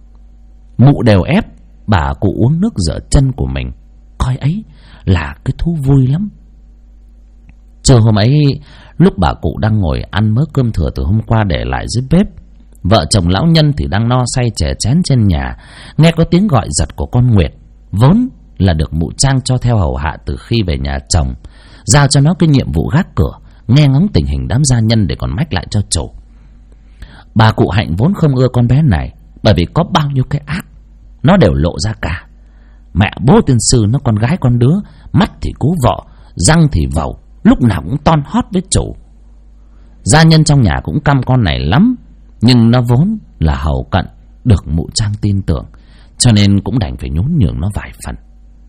[SPEAKER 1] mụ đều ép bà cụ uống nước rửa chân của mình, coi ấy là cái thú vui lắm. Trưa hôm ấy, lúc bà cụ đang ngồi ăn mớ cơm thừa từ hôm qua để lại dưới bếp, vợ chồng lão nhân thì đang no say chè chén trên nhà, nghe có tiếng gọi giật của con Nguyệt, vốn là được mụ Trang cho theo hầu hạ từ khi về nhà chồng, giao cho nó cái nhiệm vụ gác cửa, nghe ngóng tình hình đám gia nhân để còn mách lại cho chủ. Bà cụ Hạnh vốn không ưa con bé này, bởi vì có bao nhiêu cái ác nó đều lộ ra cả. Mẹ bố tiên sư nó con gái con đứa, mắt thì cú vọ, răng thì vẩu, lúc nào cũng ton hót với chủ. Gia nhân trong nhà cũng căm con này lắm, nhưng nó vốn là hầu cận, được mụ Trang tin tưởng, cho nên cũng đành phải nhún nhường nó vài phần.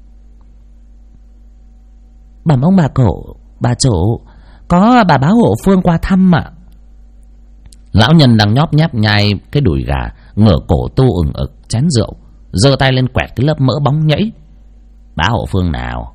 [SPEAKER 2] Bẩm ông bà cổ, bà chủ, có bà báo hộ Phương qua thăm ạ.
[SPEAKER 1] Lão nhân đang nhóp nháp nhai cái đùi gà, ngửa cổ tu ừng ực chén rượu, giơ tay lên quẹt cái lớp mỡ bóng nhẫy. Bá hộ Phương nào?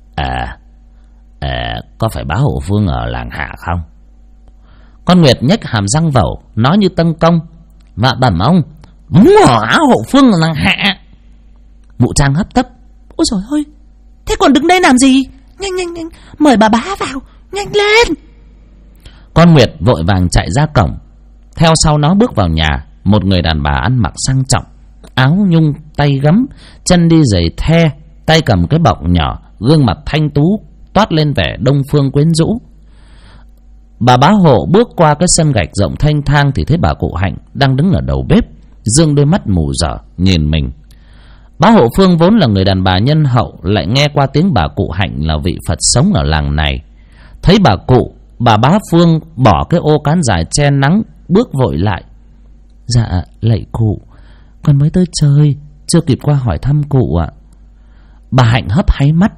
[SPEAKER 1] Có phải bá hộ Phương ở làng Hạ không?
[SPEAKER 2] Con Nguyệt nhếch hàm răng vẩu, nói như tâng công. Và bẩm ông, đúng hỏa hộ Phương ở làng Hạ. Mụ Trang hấp tấp. Ôi trời ơi, thế còn đứng đây làm gì? Nhanh, mời bà bá vào, nhanh lên.
[SPEAKER 1] Con Nguyệt vội vàng chạy ra cổng. Theo sau nó bước vào nhà một người đàn bà ăn mặc sang trọng, áo nhung tay gấm, chân đi giày the, tay cầm cái bọc nhỏ, gương mặt thanh tú toát lên vẻ đông phương quyến rũ. Bà bá hộ bước qua cái sân gạch rộng thanh thang thì thấy bà cụ Hạnh đang đứng ở đầu bếp, dương đôi mắt mù dở nhìn mình. Bá hộ Phương vốn là người đàn bà nhân hậu, lại nghe qua tiếng bà cụ Hạnh là vị Phật sống ở làng này. Thấy bà cụ, bà bá Phương bỏ cái ô cán dài che nắng, bước vội lại. Dạ lạy cụ, con mới tới chơi, chưa kịp qua hỏi thăm cụ ạ. Bà Hạnh hấp háy mắt.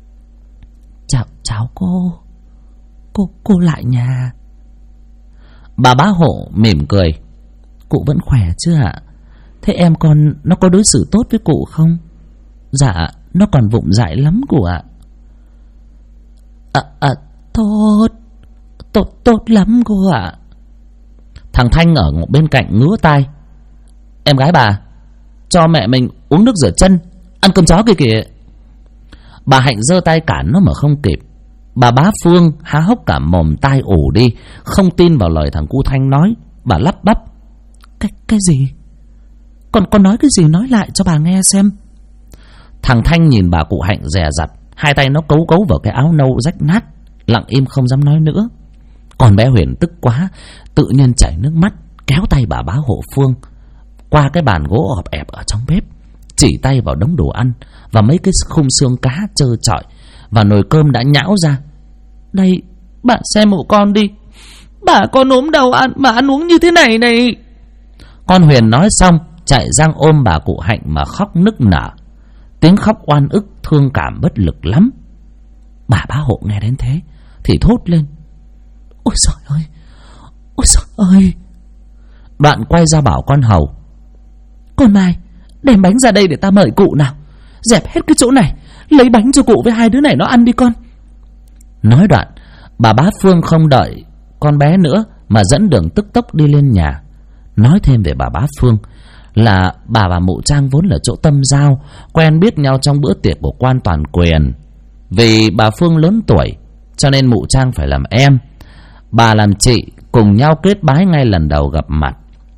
[SPEAKER 2] Chào cô lại nhà.
[SPEAKER 1] Bà bá hộ mỉm cười.
[SPEAKER 2] Cụ vẫn khỏe chứ ạ? Thế em con nó có đối xử tốt với cụ không? Dạ, nó còn vụng dại lắm cụ ạ. Tốt lắm cô ạ.
[SPEAKER 1] Thằng Thanh ở bên cạnh ngứa tai. Em gái bà, cho mẹ mình uống nước rửa chân, ăn cơm chó kìa kìa. Bà Hạnh giơ tay cản nó mà không kịp. Bà bá Phương há hốc cả mồm tai ủ đi, không tin vào lời thằng cu Thanh nói. Bà lắp bắp.
[SPEAKER 2] Cái gì? Con nói cái gì, nói lại cho bà nghe xem.
[SPEAKER 1] Thằng Thanh nhìn bà cụ Hạnh dè dặt, hai tay nó cấu vào cái áo nâu rách nát, lặng im không dám nói nữa. Còn bé Huyền tức quá, tự nhiên chảy nước mắt, kéo tay bà bá hộ Phương qua cái bàn gỗ ọp ẹp ở trong bếp, chỉ tay vào đống đồ ăn và mấy cái khung xương cá trơ trọi và nồi cơm đã nhão ra.
[SPEAKER 2] Đây, bạn xem hộ con đi, bà con ốm đầu mà ăn uống như thế này này.
[SPEAKER 1] Con Huyền nói xong chạy răng ôm bà cụ Hạnh mà khóc nức nở, tiếng khóc oan ức thương cảm bất lực lắm. Bà bá hộ nghe đến thế thì thốt lên.
[SPEAKER 2] Ôi trời ơi.
[SPEAKER 1] Đoạn quay ra bảo con hầu.
[SPEAKER 2] Con Mai, đem bánh ra đây để ta mời cụ nào. Dẹp hết cái chỗ này, lấy bánh cho cụ với hai đứa này nó ăn đi con.
[SPEAKER 1] Nói đoạn, bà bá Phương không đợi con bé nữa mà dẫn đường tức tốc đi lên nhà. Nói thêm về bà bá Phương là bà và mụ Trang vốn là chỗ tâm giao, quen biết nhau trong bữa tiệc của quan toàn quyền. Vì bà Phương lớn tuổi cho nên mụ Trang phải làm em, bà làm chị, cùng nhau kết bái ngay lần đầu gặp mặt.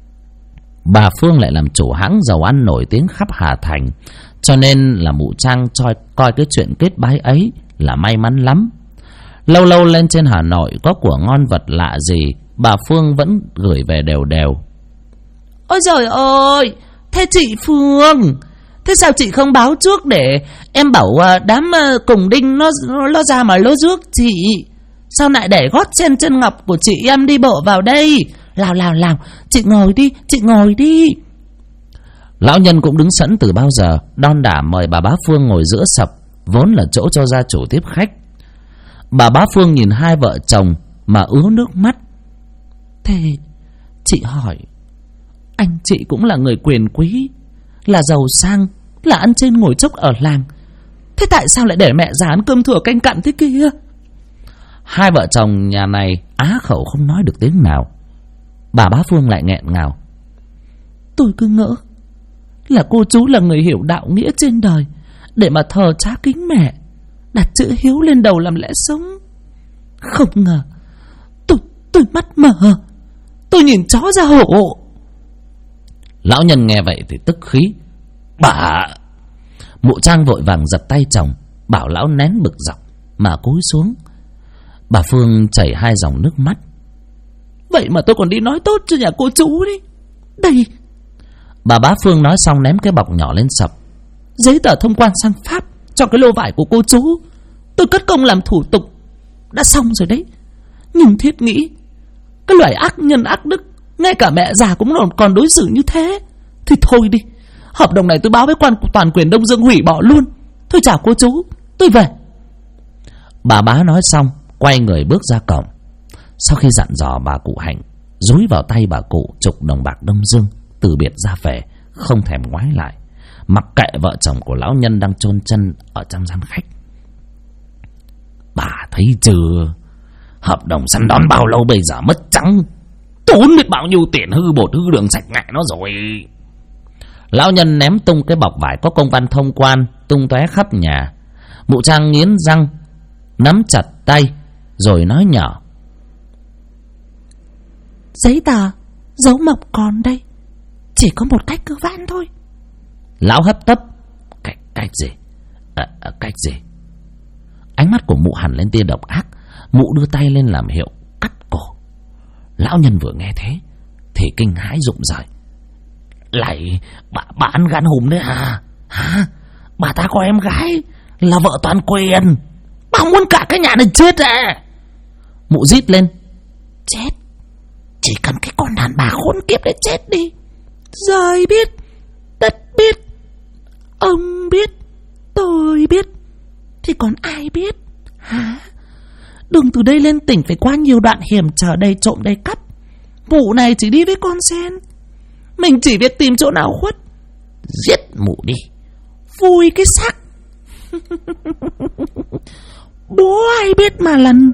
[SPEAKER 1] Bà Phương lại làm chủ hãng dầu ăn nổi tiếng khắp Hà Thành, cho nên là mụ Trang coi cái chuyện kết bái ấy là may mắn lắm. Lâu lâu lên trên Hà Nội có của ngon vật lạ gì, bà Phương vẫn gửi về đều đều.
[SPEAKER 2] Ôi trời ơi, thế chị Phương, thế sao chị không báo trước để em bảo đám cùng đinh nó ra mà lô rước chị? Sao lại để gót chân ngọc của chị em đi bộ vào đây? Nào, chị ngồi đi.
[SPEAKER 1] Lão nhân cũng đứng sẵn từ bao giờ, đon đả mời bà bá Phương ngồi giữa sập, vốn là chỗ cho gia chủ tiếp khách. Bà bá Phương nhìn hai vợ chồng mà ứa nước mắt.
[SPEAKER 2] Thế chị hỏi, anh chị cũng là người quyền quý, là giàu sang, là ăn trên ngồi chốc ở làng, thế tại sao lại để mẹ già ăn cơm thừa canh cặn thế kia?
[SPEAKER 1] Hai vợ chồng nhà này á khẩu không nói được tiếng nào. Bà bá Phương lại nghẹn ngào.
[SPEAKER 2] Tôi cứ ngỡ là cô chú là người hiểu đạo nghĩa trên đời, để mà thờ cha kính mẹ, đặt chữ hiếu lên đầu làm lẽ sống. Không ngờ tôi mắt mờ, tôi nhìn chó ra hổ.
[SPEAKER 1] Lão nhân nghe vậy thì tức khí. Bà! Mụ Trang vội vàng giật tay chồng, bảo lão nén bực dọc mà cúi xuống. Bà Phương chảy 2 dòng nước mắt.
[SPEAKER 2] Vậy mà tôi còn đi nói tốt cho nhà cô chú đi. Đây.
[SPEAKER 1] Bà bá Phương nói xong ném cái bọc nhỏ lên sập.
[SPEAKER 2] Giấy tờ thông quan sang Pháp cho cái lô vải của cô chú. Tôi cất công làm thủ tục đã xong rồi đấy. Nhưng thiết nghĩ cái loại ác nhân ác đức, ngay cả mẹ già cũng còn đối xử như thế, thì thôi đi. Hợp đồng này tôi báo với quan toàn quyền Đông Dương hủy bỏ luôn. Thôi chào cô chú, tôi về.
[SPEAKER 1] Bà bá nói xong quay người bước ra cổng. Sau khi dặn dò bà cụ Hạnh, dúi vào tay bà cụ chục đồng bạc Đông Dương, từ biệt ra về, không thèm ngoái lại, mặc kệ vợ chồng của lão nhân đang chôn chân ở trong gian khách. Bà thấy chưa, hợp đồng săn đón bao lâu bây giờ mất trắng, tốn biết bao nhiêu tiền hư bột hư đường sạch ngại nó rồi. Lão nhân ném tung cái bọc vải có công văn thông quan tung tóe khắp nhà. Mụ Trang nghiến răng, nắm chặt tay rồi nói nhỏ.
[SPEAKER 2] Giấy tờ dấu mộc còn đây, chỉ có một cách cứu vãn thôi.
[SPEAKER 1] Lão hấp tấp. Cách gì? Cách gì? Ánh mắt của mụ hằn lên tia độc ác. Mụ đưa tay lên làm hiệu cắt cổ. Lão nhân vừa nghe thế thì kinh hãi rụng rời. Lại bà ăn gan hùm đấy à? Hả? Bà ta có em gái là vợ toàn quyền, bà muốn cả cái nhà này chết à? Mụ rít lên.
[SPEAKER 2] Chết? Chỉ cần cái con đàn bà khốn kiếp để chết đi. Trời biết, đất biết, ông biết, tôi biết, thì còn ai biết hả? Đường từ đây lên tỉnh phải qua nhiều đoạn hiểm trở đầy trộm đầy cắp. Vụ này chỉ đi với con sen. Mình chỉ biết tìm chỗ nào khuất,
[SPEAKER 1] giết mụ đi,
[SPEAKER 2] vui cái xác. Bố ai biết mà lần.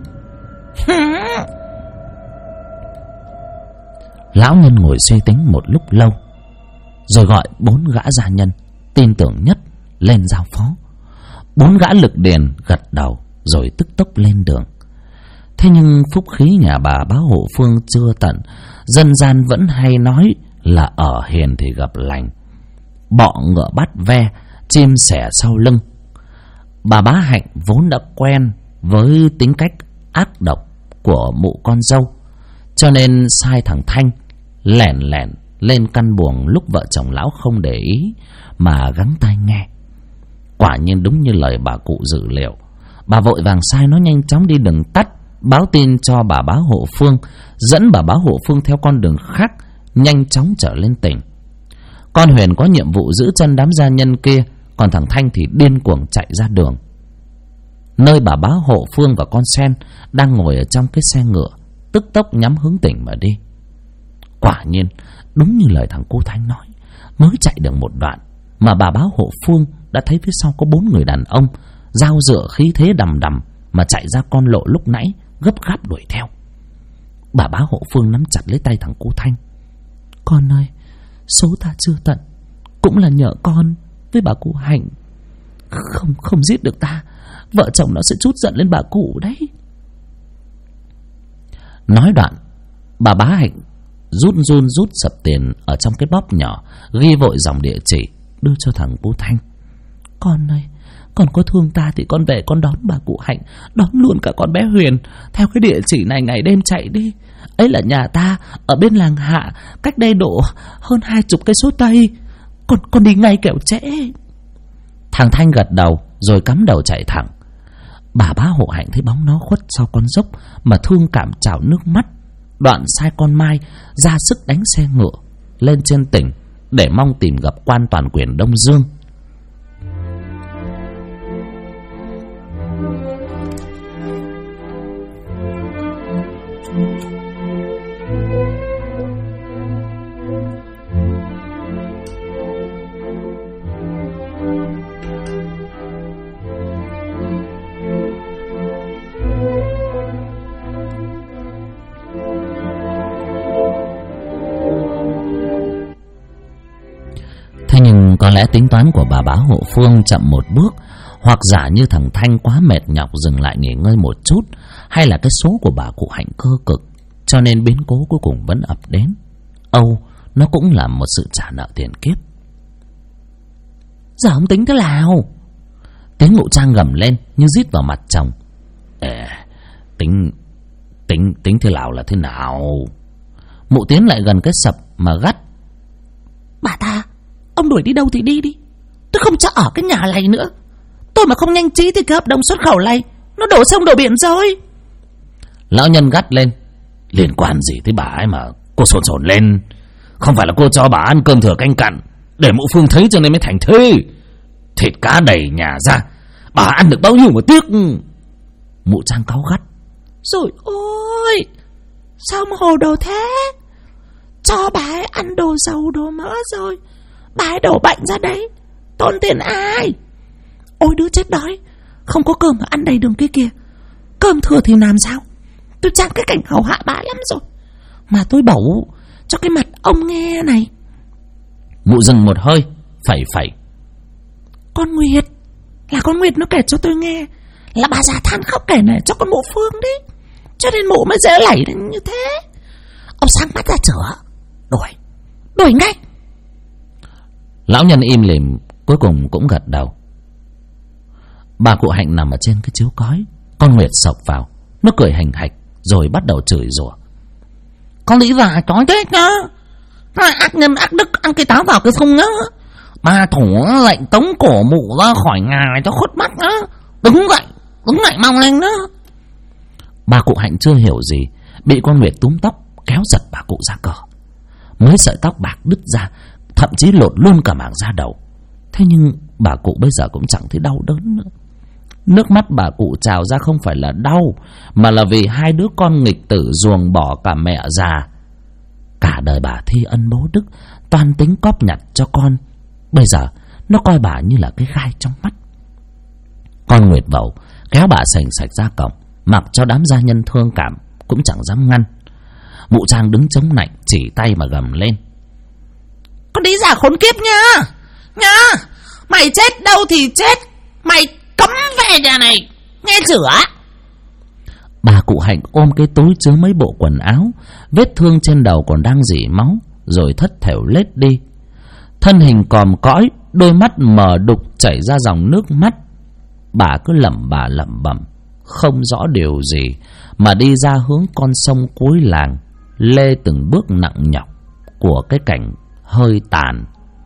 [SPEAKER 1] Lão nhân ngồi suy tính một lúc lâu, rồi gọi 4 gã gia nhân tin tưởng nhất lên giao phó. 4 gã lực điền gật đầu rồi tức tốc lên đường. Thế nhưng phúc khí nhà bà bá Hộ Phương chưa tận. Dân gian vẫn hay nói là ở hiền thì gặp lành, bọ ngựa bắt ve, chim sẻ sau lưng. Bà bá Hạnh vốn đã quen với tính cách ác độc của mụ con dâu, cho nên sai thằng Thanh lẻn lẻn lên căn buồng lúc vợ chồng lão không để ý mà gắng tai nghe. Quả nhiên đúng như lời bà cụ dự liệu. Bà vội vàng sai nó nhanh chóng đi đường tắt, báo tin cho bà bá Hộ Phương, dẫn bà bá Hộ Phương theo con đường khác nhanh chóng trở lên tỉnh. Con Huyền có nhiệm vụ giữ chân đám gia nhân kia, còn thằng Thanh thì điên cuồng chạy ra đường, nơi bà bá Hộ Phương và con Sen đang ngồi ở trong cái xe ngựa, tức tốc nhắm hướng tỉnh mà đi. Quả nhiên đúng như lời thằng cô Thanh nói, mới chạy được một đoạn mà bà bá Hộ Phương đã thấy phía sau có 4 người đàn ông dao dựa khí thế đầm đầm mà chạy ra con lộ lúc nãy, gấp gáp đuổi theo. Bà bá Hộ Phương nắm chặt lấy tay thằng cô Thanh. Con ơi, số ta chưa tận cũng là nhờ con với bà cụ Hạnh. Không giết được ta, vợ chồng nó sẽ trút giận lên bà cụ đấy. Nói đoạn, bà bá Hạnh rút sập tiền ở trong cái bóp nhỏ, ghi vội dòng địa chỉ đưa cho thằng cô Thanh. Con ơi, con có thương ta thì con về con đón bà cụ Hạnh, đón luôn cả con bé Huyền theo cái địa chỉ này, ngày đêm chạy đi. Ấy là nhà ta ở bên làng Hạ, cách đây độ hơn 20 cây số tây. Con đi ngay kẻo trễ. Thằng Thanh gật đầu rồi cắm đầu chạy thẳng. Bà bá Hộ Hạnh thấy bóng nó khuất sau con dốc mà thương cảm trào nước mắt, đoạn sai con Mai ra sức đánh xe ngựa lên trên tỉnh để mong tìm gặp quan toàn quyền Đông Dương. Thế nhưng có lẽ tính toán của bà bá Hộ Phương chậm một bước, Hoặc giả như thằng Thanh quá mệt nhọc dừng lại nghỉ ngơi một chút, hay là cái số của bà cụ Hạnh cơ cực, cho nên biến cố cuối cùng vẫn ập đến. Âu nó cũng là một sự trả nợ tiền kiếp.
[SPEAKER 2] Giờ ông tính thế nào?
[SPEAKER 1] Tiếng Mụ Trang gầm lên như rít vào mặt chồng. Tính thế nào là thế nào? Mụ tiến lại gần cái sập mà gắt.
[SPEAKER 2] Bà ta, ông đuổi đi đâu thì đi đi, tôi không cho ở cái nhà này nữa. Tôi mà không nhanh trí thì cái hợp đồng xuất khẩu này nó đổ sông đổ biển rồi.
[SPEAKER 1] Lão nhân gắt lên. Liên quan gì tới bà ấy mà cô sồn sồn lên? Không phải là cô cho bà ăn cơm thừa canh cặn để Mụ Phương thấy cho nên mới thành thế. Thịt cá đầy nhà ra, bà ăn được bao nhiêu mà tiếc. Mụ Trang cáu gắt.
[SPEAKER 2] Rồi ôi, sao mà hồ đồ thế? Cho bà ấy ăn đồ dầu đồ mỡ rồi bà ấy đổ bệnh ra đấy, tốn tiền ai? Ôi đứa chết đói, không có cơm mà ăn đầy đường kia kìa. Cơm thừa thì làm sao? Tôi chán cái cảnh hầu hạ bà lắm rồi. Mà tôi bảo cho cái mặt ông nghe này.
[SPEAKER 1] Mụ dừng một hơi, phẩy phẩy.
[SPEAKER 2] Con Nguyệt, là con Nguyệt nó kể cho tôi nghe là bà già than khóc kể này cho con Mụ Phương đấy, cho nên Mụ mới dễ lảy đến như thế. Ông sáng mắt ra chữa, đuổi ngay.
[SPEAKER 1] Lão nhân im lìm, cuối cùng cũng gật đầu. Bà cụ Hạnh nằm ở trên cái chiếu cói. Con Nguyệt sộc vào, nó cười hành hạch rồi bắt đầu chửi rủa.
[SPEAKER 2] Con lý giả chói thế nhá, ác nhân ác đức ăn cây táo vào cái sông nhá. Bà thủ lệnh tống cổ Mụ ra khỏi nhà này cho khuất mắt nhá. Đứng dậy mau lên đó.
[SPEAKER 1] Bà cụ Hạnh chưa hiểu gì, bị con Nguyệt túm tóc kéo giật bà cụ ra cửa. Mấy sợi tóc bạc đứt ra, thậm chí lột luôn cả mảng da đầu. Thế nhưng bà cụ bây giờ cũng chẳng thấy đau đớn nữa. Nước mắt bà cụ trào ra không phải là đau, mà là vì hai đứa con nghịch tử ruồng bỏ cả mẹ già. Cả đời bà thi ân bố đức, toan tính cóp nhặt cho con. Bây giờ nó coi bà như là cái gai trong mắt. Con Nguyệt Vẩu kéo bà sành sạch ra cổng, mặc cho đám gia nhân thương cảm cũng chẳng dám ngăn. Mụ Trang đứng chống nạnh chỉ tay mà gầm lên.
[SPEAKER 2] Con đi giả khốn kiếp nha, mày chết đâu thì chết, mày cấm về nhà này, nghe chửa.
[SPEAKER 1] Bà cụ Hạnh ôm cái túi chứa mấy bộ quần áo, vết thương trên đầu còn đang rỉ máu, rồi thất thểu lết đi. Thân hình còm cõi, đôi mắt mờ đục chảy ra dòng nước mắt. Bà cứ lẩm bẩm không rõ điều gì mà đi ra hướng con sông cuối làng, lê từng bước nặng nhọc của cái cảnh hơi tàn.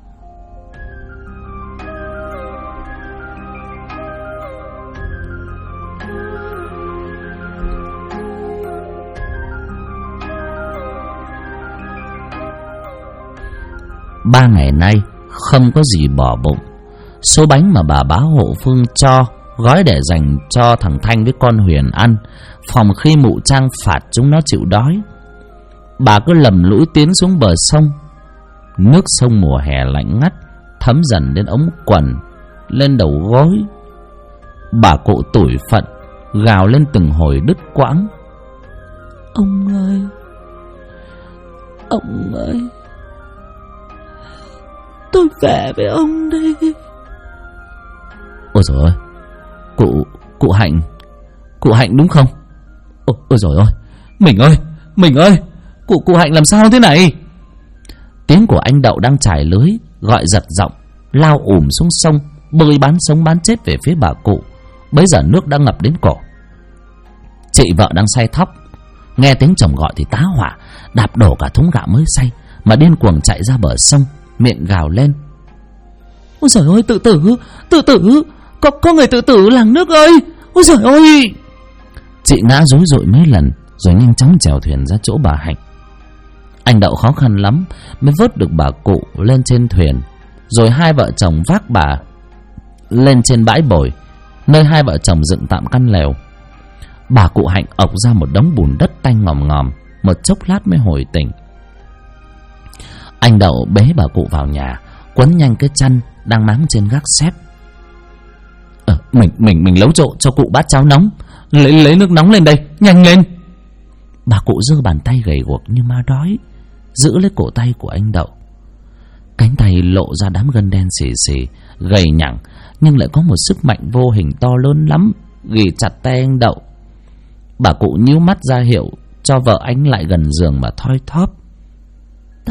[SPEAKER 1] Ba ngày nay không có gì bỏ bụng. Số bánh mà bà bá Hộ Phương cho gói để dành cho thằng Thanh với con Huyền ăn, phòng khi Mụ Trang phạt chúng nó chịu đói. Bà cứ lầm lũi tiến xuống bờ sông. Nước sông mùa hè lạnh ngắt thấm dần đến ống quần, lên đầu gối. Bà cụ tủi phận gào lên từng hồi đứt quãng.
[SPEAKER 2] Ông ơi, tôi về với ông đây.
[SPEAKER 1] Ôi dồi ôi, cụ Hạnh đúng không? Ôi dồi ôi, mình ơi, cụ Hạnh làm sao thế này? Tiếng của anh Đậu đang trải lưới gọi giật giọng, lao xuống sông, bơi bán sống bán chết về phía bà cụ. Bấy giờ nước đã ngập đến cổ. Chị vợ đang xay thóc, nghe tiếng chồng gọi thì tá hỏa, đạp đổ cả thúng gạo mới xay mà điên cuồng chạy ra bờ sông, miệng gào lên.
[SPEAKER 2] Ôi giời ơi, tự tử, có người tự tử làng nước ơi. Ôi giời ơi.
[SPEAKER 1] Chị ngã rúi rụi mấy lần rồi nhanh chóng chèo thuyền ra chỗ bà Hạnh. Anh Đậu khó khăn lắm mới vớt được bà cụ lên trên thuyền, rồi hai vợ chồng vác bà lên trên bãi bồi, nơi hai vợ chồng dựng tạm căn lều. Bà cụ Hạnh ộc ra một đống bùn đất tanh ngòm ngòm, một chốc lát mới hồi tỉnh. Anh Đậu bế bà cụ vào nhà, quấn nhanh cái chăn đang máng trên gác xếp. Mình nấu cho cụ bát cháo nóng, lấy nước nóng lên đây, nhanh lên. Bà cụ giơ bàn tay gầy guộc như ma đói giữ lấy cổ tay của anh Đậu. Cánh tay lộ ra đám gân đen xì xì, gầy nhẳng, nhưng lại có một sức mạnh vô hình to lớn lắm, ghì chặt tay anh Đậu. Bà cụ nhíu mắt ra hiệu cho vợ anh lại gần giường mà thoi thóp.
[SPEAKER 2] Đã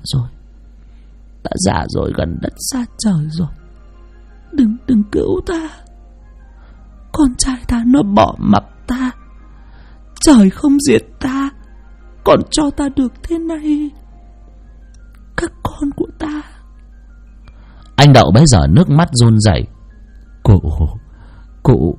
[SPEAKER 2] già rồi, gần đất xa trời rồi. Đừng cứu ta. Con trai ta nó bỏ mặc ta. Trời không diệt ta, còn cho ta được thế này. Các con của ta.
[SPEAKER 1] Anh Đậu bấy giờ nước mắt run rẩy. Cụ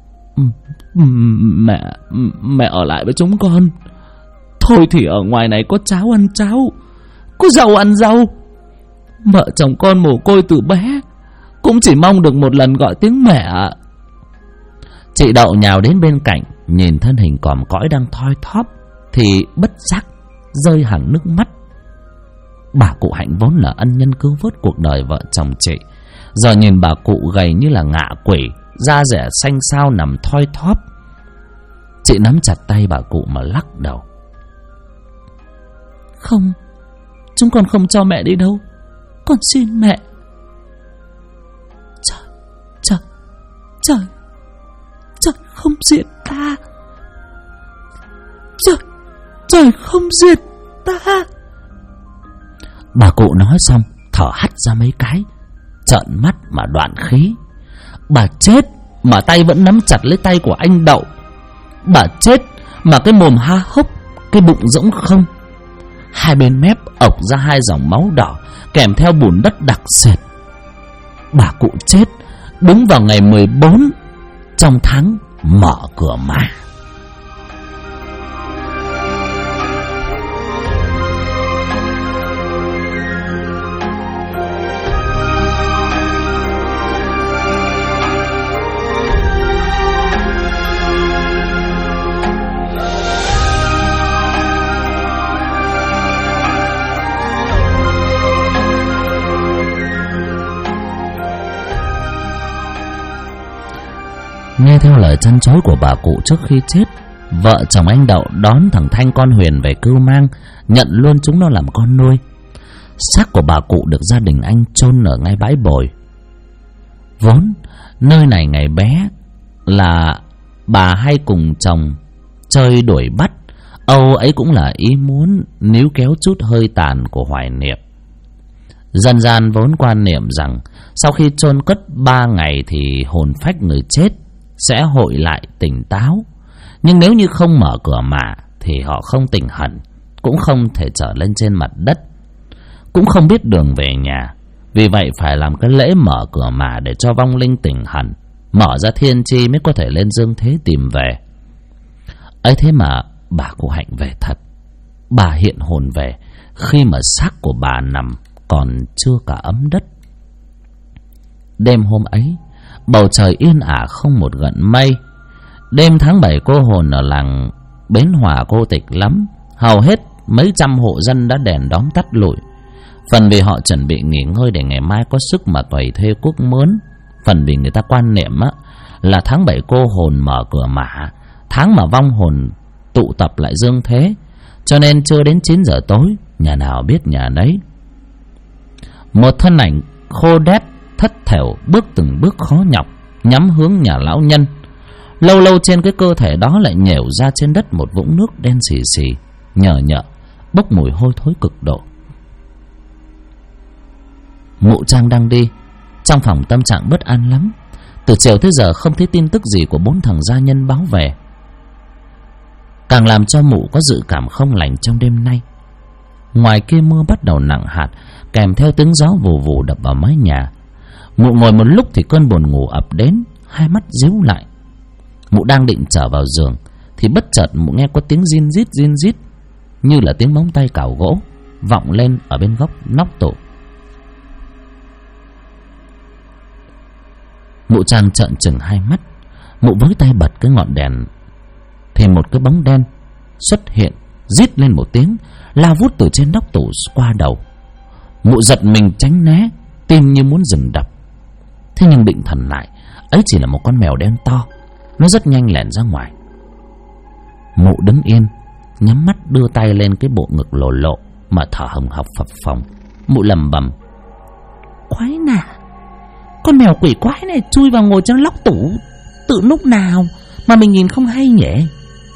[SPEAKER 1] Mẹ ở lại với chúng con. Thôi thì ở ngoài này có cháo ăn cháo, có rau ăn rau. Vợ chồng con mồ côi từ bé, cũng chỉ mong được một lần gọi tiếng mẹ. Chị Đậu nhào đến bên cạnh, nhìn thân hình còm cõi đang thoi thóp thì bất giác rơi hàng nước mắt. Bà cụ Hạnh vốn là ân nhân cứu vớt cuộc đời vợ chồng chị, giờ nhìn bà cụ gầy như là ngạ quỷ, da dẻ xanh xao nằm thoi thóp. Chị nắm chặt tay bà cụ mà lắc đầu.
[SPEAKER 2] Không, chúng con không cho mẹ đi đâu. Con xin mẹ. Trời không diệt ta. Trời không diệt ta.
[SPEAKER 1] Bà cụ nói xong thở hắt ra mấy cái, trợn mắt mà đoạn khí. Bà chết mà tay vẫn nắm chặt lấy tay của anh Đậu. Bà chết mà cái mồm há hốc, cái bụng rỗng không. Hai bên mép ộc ra hai dòng máu đỏ kèm theo bùn đất đặc sệt. Bà cụ chết đúng vào ngày 14 trong tháng Mở Cửa Ma. Nghe theo lời chăn chối của bà cụ trước khi chết, vợ chồng anh Đậu đón thằng Thanh con Huyền về cưu mang, nhận luôn chúng nó làm con nuôi. Xác của bà cụ được gia đình anh chôn ở ngay bãi bồi. Vốn nơi này ngày bé là bà hay cùng chồng chơi đuổi bắt, âu ấy cũng là ý muốn níu kéo chút hơi tàn của hoài niệm. Dân gian vốn quan niệm rằng sau khi chôn cất 3 ngày thì hồn phách người chết sẽ hội lại tỉnh táo. Nhưng nếu như không mở cửa mả thì họ không tỉnh hẳn, cũng không thể trở lên trên mặt đất, cũng không biết đường về nhà. Vì vậy phải làm cái lễ mở cửa mả để cho vong linh tỉnh hẳn, mở ra thiên chi mới có thể lên dương thế tìm về. ấy thế mà bà cụ Hạnh về thật. Bà hiện hồn về khi mà xác của bà nằm còn chưa cả ấm đất. Đêm hôm ấy, bầu trời yên ả không một gợn mây. Đêm tháng 7 cô hồn ở làng Bến Hòa cô tịch lắm. Hầu hết mấy trăm hộ dân đã đèn đóm tắt lụi. Phần vì họ chuẩn bị nghỉ ngơi để ngày mai có sức mà cày thuê cuốc mướn. Phần vì người ta quan niệm là tháng 7 cô hồn mở cửa mả, tháng mà vong hồn tụ tập lại dương thế. Cho nên chưa đến 9 giờ tối, nhà nào biết nhà nấy. Một thân ảnh khô đét thất thểu bước từng bước khó nhọc nhắm hướng nhà lão nhân. Lâu lâu trên cái cơ thể đó lại nhểu ra trên đất một vũng nước đen xì xì, nhờ nhợ, bốc mùi hôi thối cực độ. Mụ Trang đang đi trong phòng, tâm trạng bất an lắm. Từ chiều tới giờ không thấy tin tức gì của 4 thằng gia nhân báo về, càng làm cho mụ có dự cảm không lành trong đêm nay. Ngoài kia mưa bắt đầu nặng hạt, kèm theo tiếng gió vù vù đập vào mái nhà. Mụ ngồi một lúc thì cơn buồn ngủ ập đến, hai mắt díu lại. Mụ đang định trở vào giường thì bất chợt mụ nghe có tiếng rin rít như là tiếng móng tay cào gỗ vọng lên ở bên góc nóc tủ. Mụ Trang trợn trừng hai mắt. Mụ với tay bật cái ngọn đèn thì một cái bóng đen xuất hiện, rít lên một tiếng, lao vút từ trên nóc tủ qua đầu. Mụ giật mình tránh né, tim như muốn dừng đập. Thế nhưng định thần lại, ấy chỉ là một con mèo đen to, nó rất nhanh lẻn ra ngoài. Mụ đứng yên, nhắm mắt đưa tay lên cái bộ ngực lồ lộ mà thở hồng hộc phập phồng. Mụ lầm bầm:
[SPEAKER 2] khoái nả. Con mèo quỷ quái này chui vào ngồi trong lóc tủ tự lúc nào mà mình nhìn không hay nhỉ?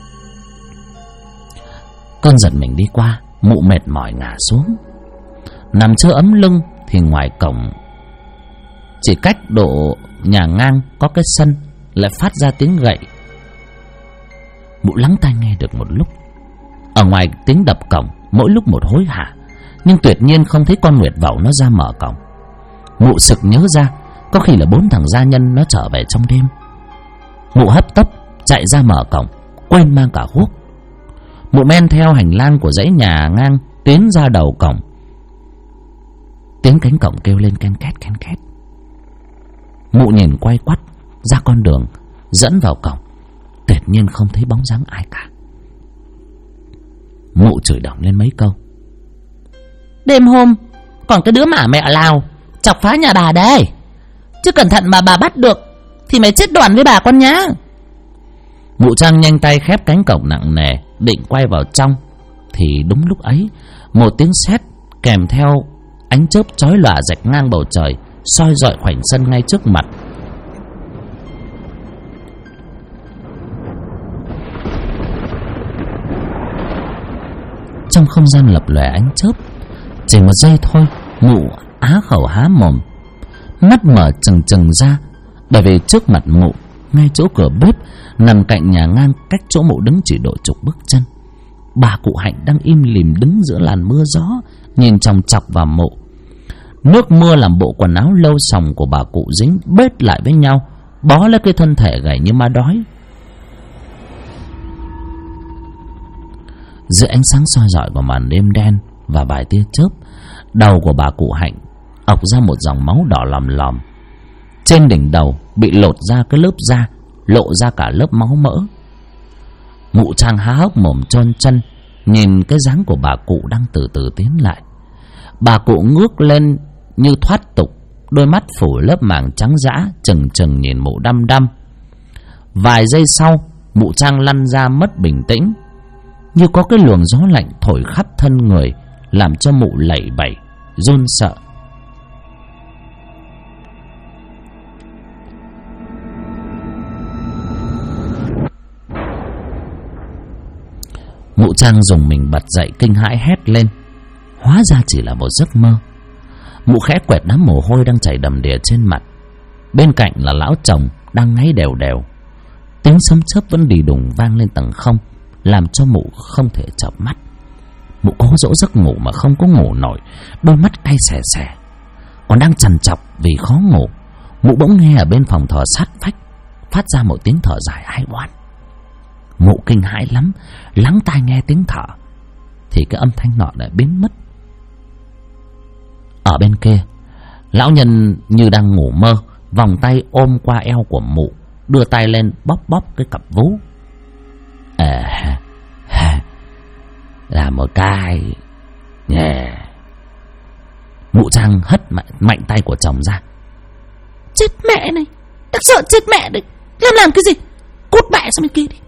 [SPEAKER 1] Cơn giận mình đi qua, Mụ mệt mỏi ngả xuống, nằm chơ ấm lưng. Thì ngoài cổng, chỉ cách độ nhà ngang có cái sân, lại phát ra tiếng gậy. Mụ lắng tai nghe được một lúc. Ở ngoài tiếng đập cổng mỗi lúc một hối hả, nhưng tuyệt nhiên không thấy con Nguyệt Vẩu nó ra mở cổng. Mụ sực nhớ ra có khi là 4 thằng gia nhân nó trở về trong đêm. Mụ hấp tấp chạy ra mở cổng, quên mang cả guốc. Mụ men theo hành lang của dãy nhà ngang tiến ra đầu cổng. Tiếng cánh cổng kêu lên ken két ken két. Mụ nhìn quay quắt ra con đường dẫn vào cổng, tuyệt nhiên không thấy bóng dáng ai cả. Mụ chửi đỏng lên mấy câu.
[SPEAKER 2] Đêm hôm còn cái đứa mả mẹ Lào chọc phá nhà bà đây, chứ cẩn thận mà bà bắt được thì mày chết đoàn với bà con nhá.
[SPEAKER 1] Mụ Trang nhanh tay khép cánh cổng nặng nề, định quay vào trong. Thì đúng lúc ấy, một tiếng sét kèm theo ánh chớp chói lòa rạch ngang bầu trời, soi rọi khoảnh sân ngay trước mặt. Trong không gian lập lòe ánh chớp, chỉ một giây thôi, mụ á khẩu há mồm, mắt mở trừng trừng ra, bởi vì trước mặt mụ, ngay chỗ cửa bếp nằm cạnh nhà ngang, cách chỗ mụ đứng chỉ độ chục bước chân, bà cụ Hạnh đang im lìm đứng giữa làn mưa gió, nhìn chòng chọc vào mụ. Nước mưa làm bộ quần áo lâu sòng của bà cụ dính bết lại với nhau, bó lấy cái thân thể gầy như ma đói. Giữa ánh sáng soi rọi của màn đêm đen và vài tia chớp, đầu của bà cụ Hạnh ọc ra một dòng máu đỏ lòm lòm. Trên đỉnh đầu bị lột ra cái lớp da, lộ ra cả lớp máu mỡ. Mụ Trang há hốc mồm trơn chân, nhìn cái dáng của bà cụ đang từ từ tiến lại. Bà cụ ngước lên như thoát tục, đôi mắt phủ lớp màng trắng dã, chừng chừng nhìn mụ đăm đăm. Vài giây sau, mụ Trang lăn ra mất bình tĩnh, như có cái luồng gió lạnh thổi khắp thân người, làm cho mụ lẩy bẩy, run sợ. Mụ Trang dùng mình bật dậy kinh hãi hét lên. Hóa ra chỉ là một giấc mơ. Mụ khẽ quẹt đám mồ hôi đang chảy đầm đìa trên mặt. Bên cạnh là lão chồng đang ngáy đều đều. Tiếng sấm chớp vẫn đì đùng vang lên tầng không, làm cho mụ không thể chợp mắt. Mụ cố dỗ giấc ngủ mà không có ngủ nổi, đôi mắt cay xè xè. Còn đang trằn trọc vì khó ngủ, mụ bỗng nghe ở bên phòng thờ sát vách phát ra một tiếng thở dài ai oán. Mụ kinh hãi lắm, lắng tai nghe tiếng thở, thì cái âm thanh nọ đã biến mất. Ở bên kia, lão nhân như đang ngủ mơ, vòng tay ôm qua eo của mụ, đưa tay lên bóp bóp cái cặp vú. Là một cái yeah. Mụ Trang hất mạnh tay của chồng ra.
[SPEAKER 2] Chết mẹ này, đang sợ chết mẹ đấy, làm cái gì? Cút mẹ sang bên kia đi.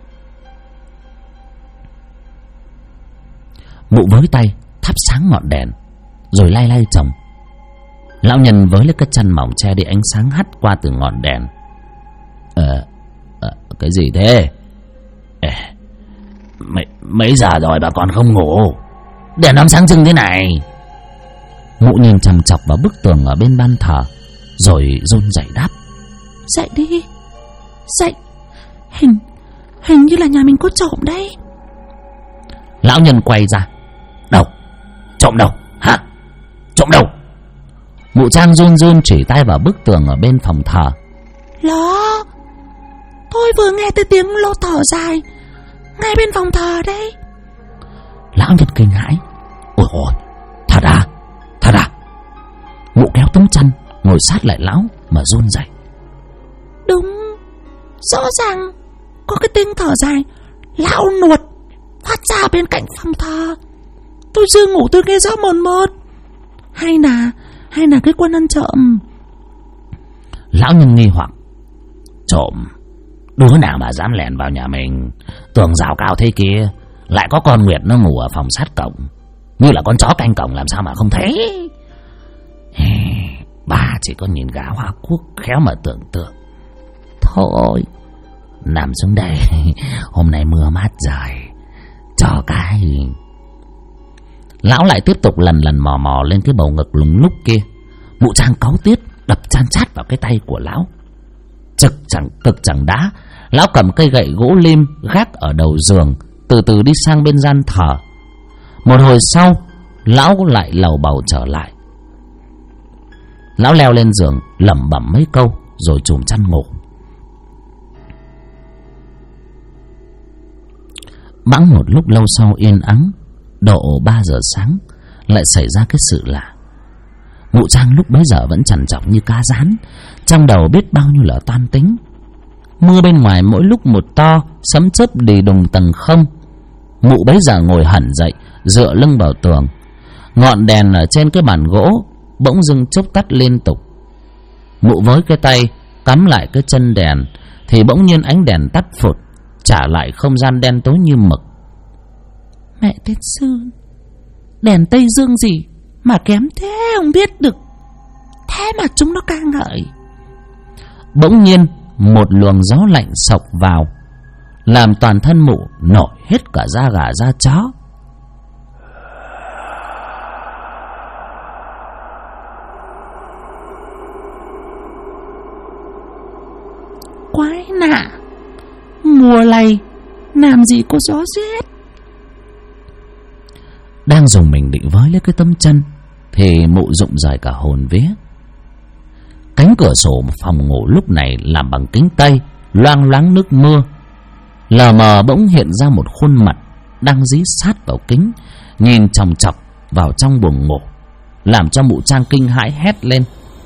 [SPEAKER 1] Mụ với tay thắp sáng ngọn đèn, rồi lay lay chồng. Lão nhân với lấy cái chăn mỏng che đi ánh sáng hắt qua từ ngọn đèn. Cái gì thế? Mấy giờ rồi bà còn không ngủ? Đèn nó sáng trưng thế này. Mụ nhìn chằm chọc vào bức tường ở bên ban thờ, rồi run rẩy đáp.
[SPEAKER 2] Dậy đi, dậy. Hình như là nhà mình có trộm đấy.
[SPEAKER 1] Lão nhân quay ra. Đâu? Trộm đâu? Hả? Trộm đâu? Mụ Trang run run chỉ tay vào bức tường ở bên phòng thờ.
[SPEAKER 2] Đó, tôi vừa nghe thấy tiếng lô thở dài ngay bên phòng thờ đấy.
[SPEAKER 1] Lão nhân kinh hãi. Ôi ôi, thật à? Thật à? Mụ kéo tấm chăn ngồi sát lại lão mà run rẩy.
[SPEAKER 2] Đúng, rõ ràng có cái tiếng thở dài lão nuột phát ra bên cạnh phòng thờ. Tôi chưa ngủ tôi nghe rõ mồn một. Hay là cái quân ăn trộm?
[SPEAKER 1] Lão nhân nghi hoặc. Trộm? Đứa nào mà dám lẻn vào nhà mình? Tường rào cao thế kia, lại có con Nguyệt nó ngủ ở phòng sát cổng, như là con chó canh cổng, làm sao mà không thấy? chỉ có nhìn gã Hoa Quốc khéo mà tưởng tượng. Thôi nằm xuống đây, hôm nay mưa mát rồi, cho cái. Lão lại tiếp tục lần mò mò lên cái bầu ngực lùng lúc kia. Mụ Trang cáu tiết đập chan chát vào cái tay của lão. Cực chẳng đã, lão cầm cây gậy gỗ lim gác ở đầu giường, từ từ đi sang bên gian thờ. Một hồi sau, lão lại lầu bầu trở lại. Lão leo lên giường lẩm bẩm mấy câu rồi chùm chăn ngủ. Bẵng một lúc lâu sau yên ắng, độ 3 giờ sáng lại xảy ra cái sự lạ. Mụ Trang lúc bấy giờ vẫn trằn trọc như cá rán, trong đầu biết bao nhiêu là toan tính. Mưa bên ngoài mỗi lúc một to, sấm chớp đì đùng tầng không. Mụ bấy giờ ngồi hẳn dậy, dựa lưng vào tường. Ngọn đèn ở trên cái bàn gỗ bỗng dưng chốc tắt liên tục. Mụ với cái tay cắm lại cái chân đèn thì bỗng nhiên ánh đèn tắt phụt, trả lại không gian đen tối như mực.
[SPEAKER 2] Mẹ Tết Sư, đèn Tây Dương gì mà kém thế không biết được, thế mà chúng nó ca ngợi.
[SPEAKER 1] Bỗng nhiên một luồng gió lạnh xộc vào, làm toàn thân mụ nổi hết cả da gà da chó.
[SPEAKER 2] Quái lạ, mùa này làm gì có gió rét.
[SPEAKER 1] Đang dùng mình định với lấy cái tấm chân thì mụ rụng rời cả hồn vía. Cánh cửa sổ phòng ngủ lúc này làm bằng kính tây, loang loáng nước mưa. Lờ mờ bỗng hiện ra một khuôn mặt đang dí sát vào kính, nhìn chòng chọc vào trong buồng ngủ, làm cho mụ Trang kinh hãi hét lên.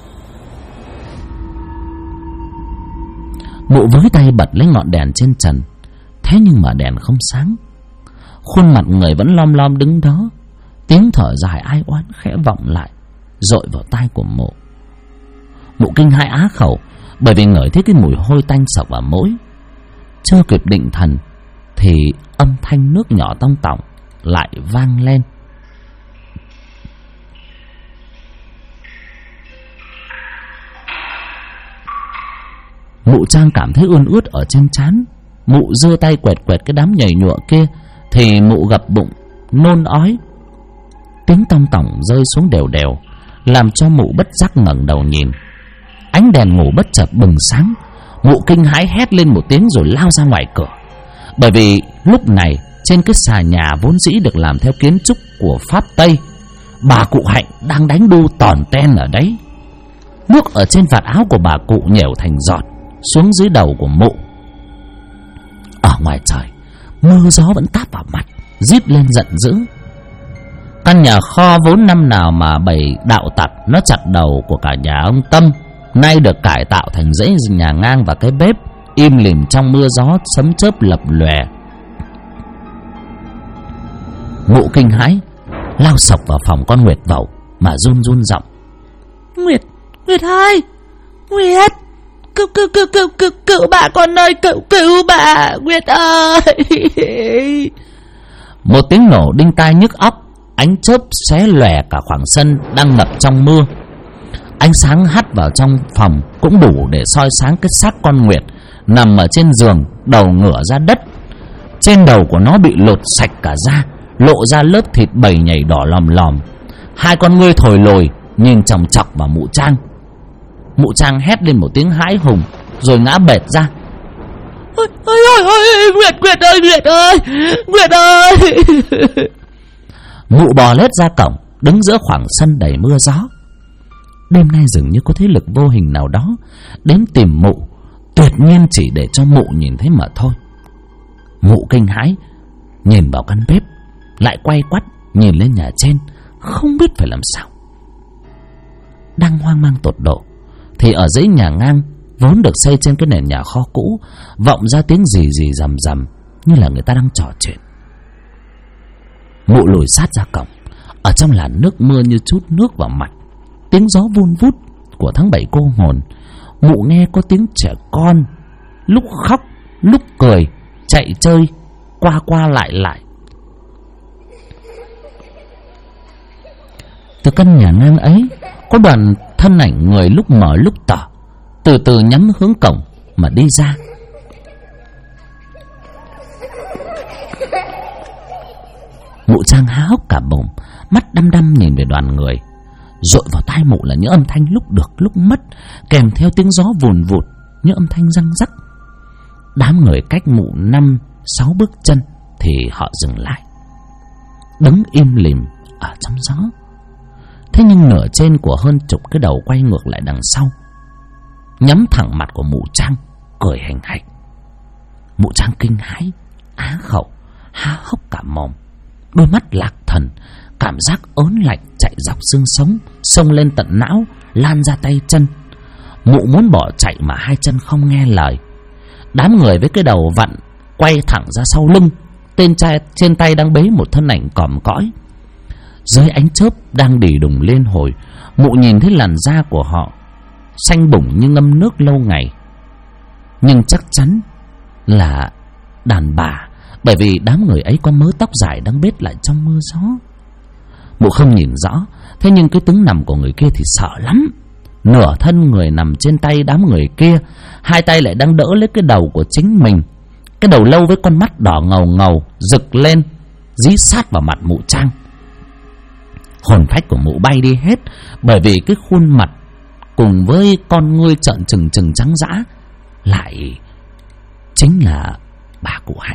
[SPEAKER 1] Mụ với tay bật lấy ngọn đèn trên trần, thế nhưng mà đèn không sáng. Khuôn mặt người vẫn lom lom đứng đó. Tiếng thở dài ai oán khẽ vọng lại, dội vào tai của mụ. Mụ kinh hãi á khẩu, bởi vì ngửi thấy cái mùi hôi tanh sộc vào mũi. Chưa kịp định thần thì âm thanh nước nhỏ tong tỏng lại vang lên. Mụ Trang cảm thấy ươn ướt ở trên trán. Mụ giơ tay quẹt quẹt cái đám nhầy nhụa kia thì mụ gập bụng nôn ói. Tiếng tong tỏng rơi xuống đều đều, làm cho mụ bất giác ngẩng đầu nhìn. Ánh đèn ngủ bất chợt bừng sáng. Mụ kinh hãi hét lên một tiếng rồi lao ra ngoài cửa. Bởi vì lúc này trên cái xà nhà vốn dĩ được làm theo kiến trúc của Pháp Tây, bà cụ Hạnh đang đánh đu tòn ten ở đấy. Nước ở trên vạt áo của bà cụ nhểu thành giọt xuống dưới đầu của mụ. Ở ngoài trời, mưa gió vẫn táp vào mặt, rít lên giận dữ. Căn nhà kho vốn năm nào mà bầy đạo tặc nó chặt đầu của cả nhà ông Tâm, nay được cải tạo thành dãy nhà ngang và cái bếp im lìm trong mưa gió sấm chớp lập lòe. Mụ kinh hãi lao sộc vào phòng con Nguyệt Vẩu mà run run giọng.
[SPEAKER 2] Nguyệt ơi, Nguyệt, cứu bà con ơi, cứu bà, Nguyệt ơi.
[SPEAKER 1] Một tiếng nổ đinh tai nhức óc, ánh chớp xé lòe cả khoảng sân đang ngập trong mưa. Ánh sáng hắt vào trong phòng cũng đủ để soi sáng cái xác con Nguyệt nằm ở trên giường, đầu ngửa ra đất. Trên đầu của nó bị lột sạch cả da, lộ ra lớp thịt bầy nhảy đỏ lòm lòm. Hai con ngươi thồi lồi nhìn chòng chọc vào mụ Trang. Mụ Trang hét lên một tiếng hãi hùng rồi ngã bệt ra.
[SPEAKER 2] Ôi, Nguyệt ơi.
[SPEAKER 1] Mụ bò lết ra cổng, đứng giữa khoảng sân đầy mưa gió. Đêm nay dường như có thế lực vô hình nào đó đến tìm mụ, tuyệt nhiên chỉ để cho mụ nhìn thấy mà thôi. Mụ kinh hãi nhìn vào căn bếp, lại quay quắt nhìn lên nhà trên, không biết phải làm sao. Đang hoang mang tột độ thì ở dưới nhà ngang vốn được xây trên cái nền nhà kho cũ vọng ra tiếng gì rầm rầm như là người ta đang trò chuyện. Mụ lùi sát ra cổng. Ở trong làn nước mưa như chút nước vào mặt, tiếng gió vun vút của tháng 7 cô hồn. Mụ nghe có tiếng trẻ con lúc khóc lúc cười chạy chơi qua lại. Từ căn nhà ngang ấy có đoàn thân ảnh người lúc mờ lúc tỏ từ từ nhắm hướng cổng mà đi ra. Mụ Trang há hốc cả mồm, mắt đăm đăm nhìn về đoàn người. Dội vào tai mụ là những âm thanh lúc được lúc mất, kèm theo tiếng gió vùn vụt, những âm thanh răng rắc. Đám người cách mụ 5-6 bước chân thì họ dừng lại, đứng im lìm ở trong gió. Thế nhưng nửa trên của hơn chục cái đầu quay ngược lại đằng sau, nhắm thẳng mặt của mụ Trang, cười hành hạch. Mụ Trang kinh hãi, á khẩu, há hốc cả mồm, đôi mắt lạc thần, cảm giác ớn lạnh chạy dọc xương sống, xông lên tận não, lan ra tay chân. Mụ muốn bỏ chạy mà hai chân không nghe lời. Đám người với cái đầu vặn quay thẳng ra sau lưng, tên trai trên tay đang bế một thân ảnh còm cõi. Dưới ánh chớp đang đì đùng lên hồi, mụ nhìn thấy làn da của họ xanh bủng như ngâm nước lâu ngày, nhưng chắc chắn là đàn bà, bởi vì đám người ấy có mớ tóc dài đang bết lại trong mưa gió. Mụ không nhìn rõ, thế nhưng cái tướng nằm của người kia thì sợ lắm. Nửa thân người nằm trên tay đám người kia, hai tay lại đang đỡ lấy cái đầu của chính mình. Cái đầu lâu với con mắt đỏ ngầu ngầu rực lên, dí sát vào mặt mụ Trang. Hồn phách của mụ bay đi hết, bởi vì cái khuôn mặt cùng với con ngươi trợn trừng trừng trắng dã lại chính là bà cụ Hạnh.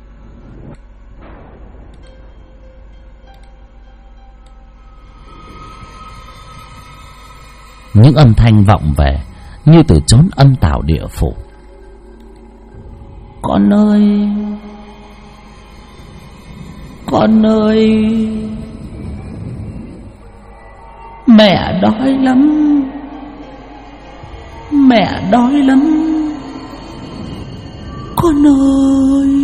[SPEAKER 1] Những âm thanh vọng về như từ chốn âm tào địa phủ.
[SPEAKER 2] Con ơi, con ơi, mẹ đói lắm, mẹ đói lắm, con ơi.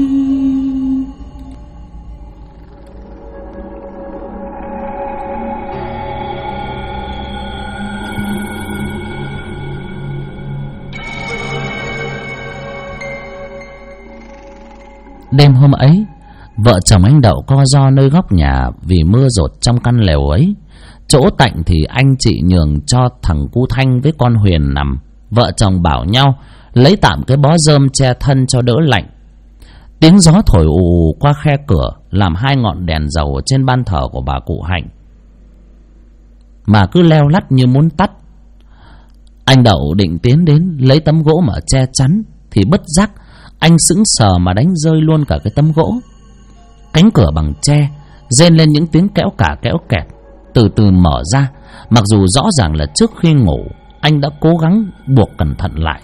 [SPEAKER 1] Đêm hôm ấy, vợ chồng anh Đậu co ro nơi góc nhà vì mưa dột trong căn lều ấy. Chỗ tạnh thì anh chị nhường cho thằng cu Thanh với con Huyền nằm. Vợ chồng bảo nhau lấy tạm cái bó rơm che thân cho đỡ lạnh. Tiếng gió thổi ù ù qua khe cửa làm hai ngọn đèn dầu trên ban thờ của bà cụ Hạnh mà cứ leo lắt như muốn tắt. Anh Đậu định tiến đến lấy tấm gỗ mà che chắn thì bất giác anh sững sờ mà đánh rơi luôn cả cái tấm gỗ. Cánh cửa bằng tre rên lên những tiếng kéo cả kéo kẹt, từ từ mở ra, mặc dù rõ ràng là trước khi ngủ anh đã cố gắng buộc cẩn thận lại.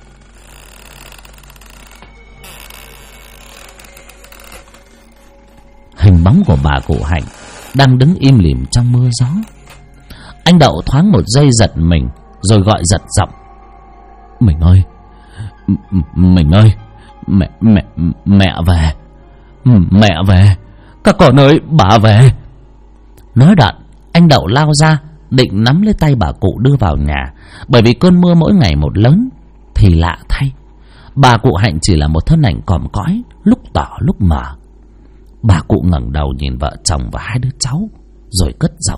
[SPEAKER 1] Hình bóng của bà cụ Hạnh đang đứng im lìm trong mưa gió. Anh Đậu thoáng một giây giật mình, rồi gọi giật giọng: "Mình ơi, mình ơi, mẹ về, mẹ về, các con ơi, bà về." Nói đoạn, anh Đậu lao ra định nắm lấy tay bà cụ đưa vào nhà, bởi vì cơn mưa mỗi ngày một lớn. Thì lạ thay, bà cụ Hạnh chỉ là một thân ảnh còm cõi, lúc tỏ lúc mờ. Bà cụ ngẩng đầu nhìn vợ chồng và hai đứa cháu, rồi cất giọng: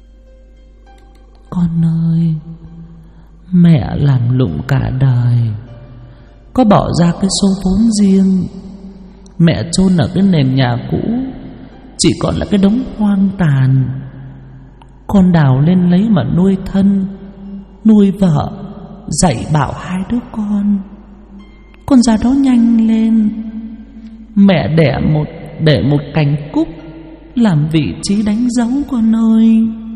[SPEAKER 2] "Con ơi, mẹ làm lụng cả đời, có bỏ ra cái số vốn riêng. Mẹ chôn ở cái nền nhà cũ chỉ còn là cái đống hoang tàn. Con đào lên lấy mà nuôi thân, nuôi vợ, dạy bảo hai đứa con. Con ra đó nhanh lên. Mẹ để một cành cúc làm vị trí đánh dấu con ơi."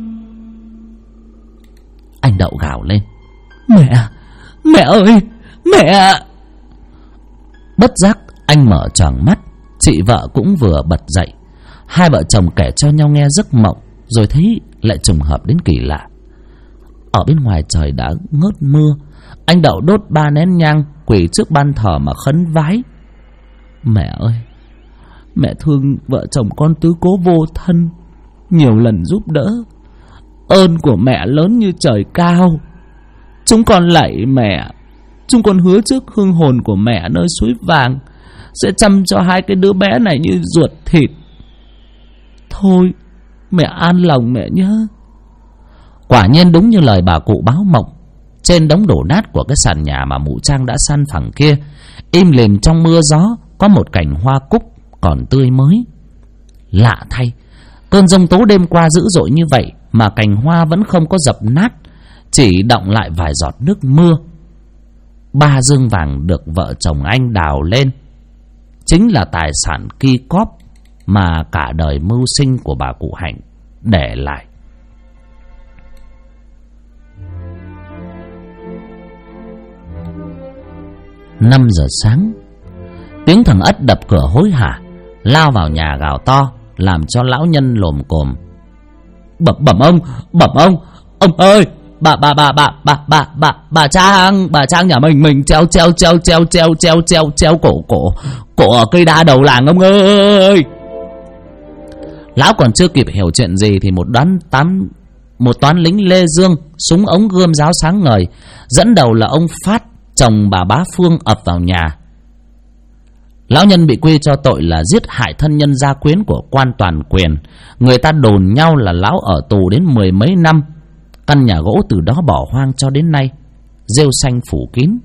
[SPEAKER 1] Anh Đậu gào lên:
[SPEAKER 2] Mẹ ơi, mẹ!"
[SPEAKER 1] Bất giác anh mở choàng mắt, chị vợ cũng vừa bật dậy. Hai vợ chồng kể cho nhau nghe giấc mộng, rồi thấy lại trùng hợp đến kỳ lạ. Ở bên ngoài trời đã ngớt mưa, anh Đậu đốt 3 nén nhang quỳ trước ban thờ mà khấn vái: "Mẹ ơi, mẹ thương vợ chồng con tứ cố vô thân, nhiều lần giúp đỡ. Ơn của mẹ lớn như trời cao. Chúng con lạy mẹ, chúng con hứa trước hương hồn của mẹ nơi suối vàng sẽ chăm cho hai cái đứa bé này như ruột thịt. Thôi, mẹ an lòng mẹ nhé." Quả nhiên đúng như lời bà cụ báo mộng, trên đống đổ nát của cái sàn nhà mà mụ Trang đã săn phẳng kia, im lìm trong mưa gió, có một cành hoa cúc còn tươi mới. Lạ thay, cơn giông tố đêm qua dữ dội như vậy mà cành hoa vẫn không có dập nát, chỉ đọng lại vài giọt nước mưa. 3 dương vàng được vợ chồng anh đào lên chính là tài sản ki cóp mà cả đời mưu sinh của bà cụ Hạnh để lại. Năm giờ sáng, tiếng thằng Ất đập cửa hối hả, lao vào nhà gào to, làm cho lão Nhân lồm cồm. Bẩm ông ơi, bà Trang nhà mình treo cổ ở cây đa đầu làng ông ơi. Lão còn chưa kịp hiểu chuyện gì thì một toán lính Lê Dương, súng ống gươm giáo sáng ngời, dẫn đầu là ông Phát, chồng bà Bá Phương, ập vào nhà. Lão Nhân bị quy cho tội là giết hại thân nhân gia quyến của quan toàn quyền. Người ta đồn nhau là lão ở tù đến 10 mấy năm. Căn nhà gỗ từ đó bỏ hoang cho đến nay, rêu xanh phủ kín.